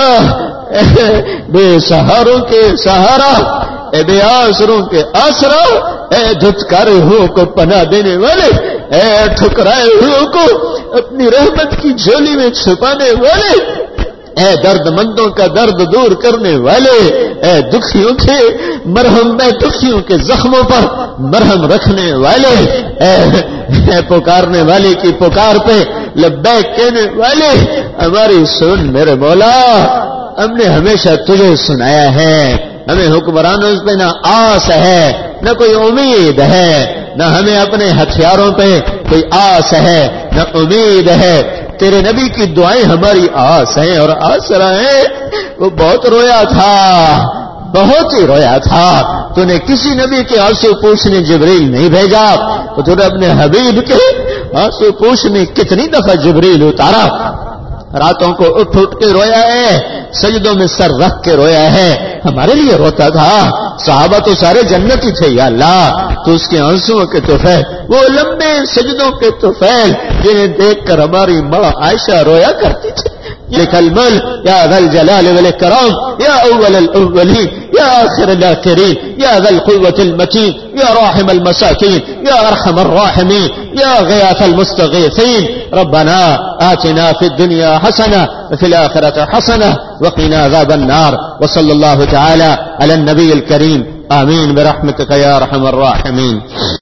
بے سہاروں کے سہارا، اے بے آسروں کے آسرا، اے دھتکارے ہوئے کو پناہ دینے والے، اے ٹھکرائے ہوئے کو اپنی رحمت کی جھولی میں چھپانے والے، اے درد مندوں کا درد دور کرنے والے، اے دکھیوں کے مرہم، میں دکھیوں کے زخموں پر مرہم رکھنے والے، اے پکارنے والے کی پکار پہ لبیک کہنے والے، ہماری سن میرے مولا۔ ہم نے ہمیشہ تجھے سنایا ہے، ہمیں حکمرانوں پہ نہ آس ہے، نہ کوئی امید ہے، نہ ہمیں اپنے ہتھیاروں پہ کوئی آس ہے، نہ امید ہے۔ تیرے نبی کی دعائیں ہماری آس ہیں اور آسرا ہیں۔ وہ بہت رویا تھا، بہت ہی رویا تھا، تو نے کسی نبی کے آنسو پوچھنے جبریل نہیں بھیجا، تو نے اپنے حبیب کے آنسو پوچھنے کتنی دفعہ جبریل اتارا۔ راتوں کو اٹھ اٹھ کے رویا ہے، سجدوں میں سر رکھ کے رویا ہے، ہمارے لیے روتا تھا۔ صحابہ تو سارے جنتی تھے یا اللہ، تو اس کے آنسوؤں کے طفیل، وہ لمبے سجدوں کے طفیل جنہیں دیکھ کر ہماری ماں عائشہ رویا کرتی تھی۔ لك الملك يا ذا الجلال والإكرام، يا أول الأولين يا آخر الآخرين، يا ذا القوة المتين، يا راحم المساكين، يا أرحم الراحمين، يا غياث المستغيثين، ربنا آتنا في الدنيا حسنة وفي الآخرة حسنة وقنا عذاب النار، وصلى الله تعالى على النبي الكريم، آمين برحمتك يا أرحم الراحمين۔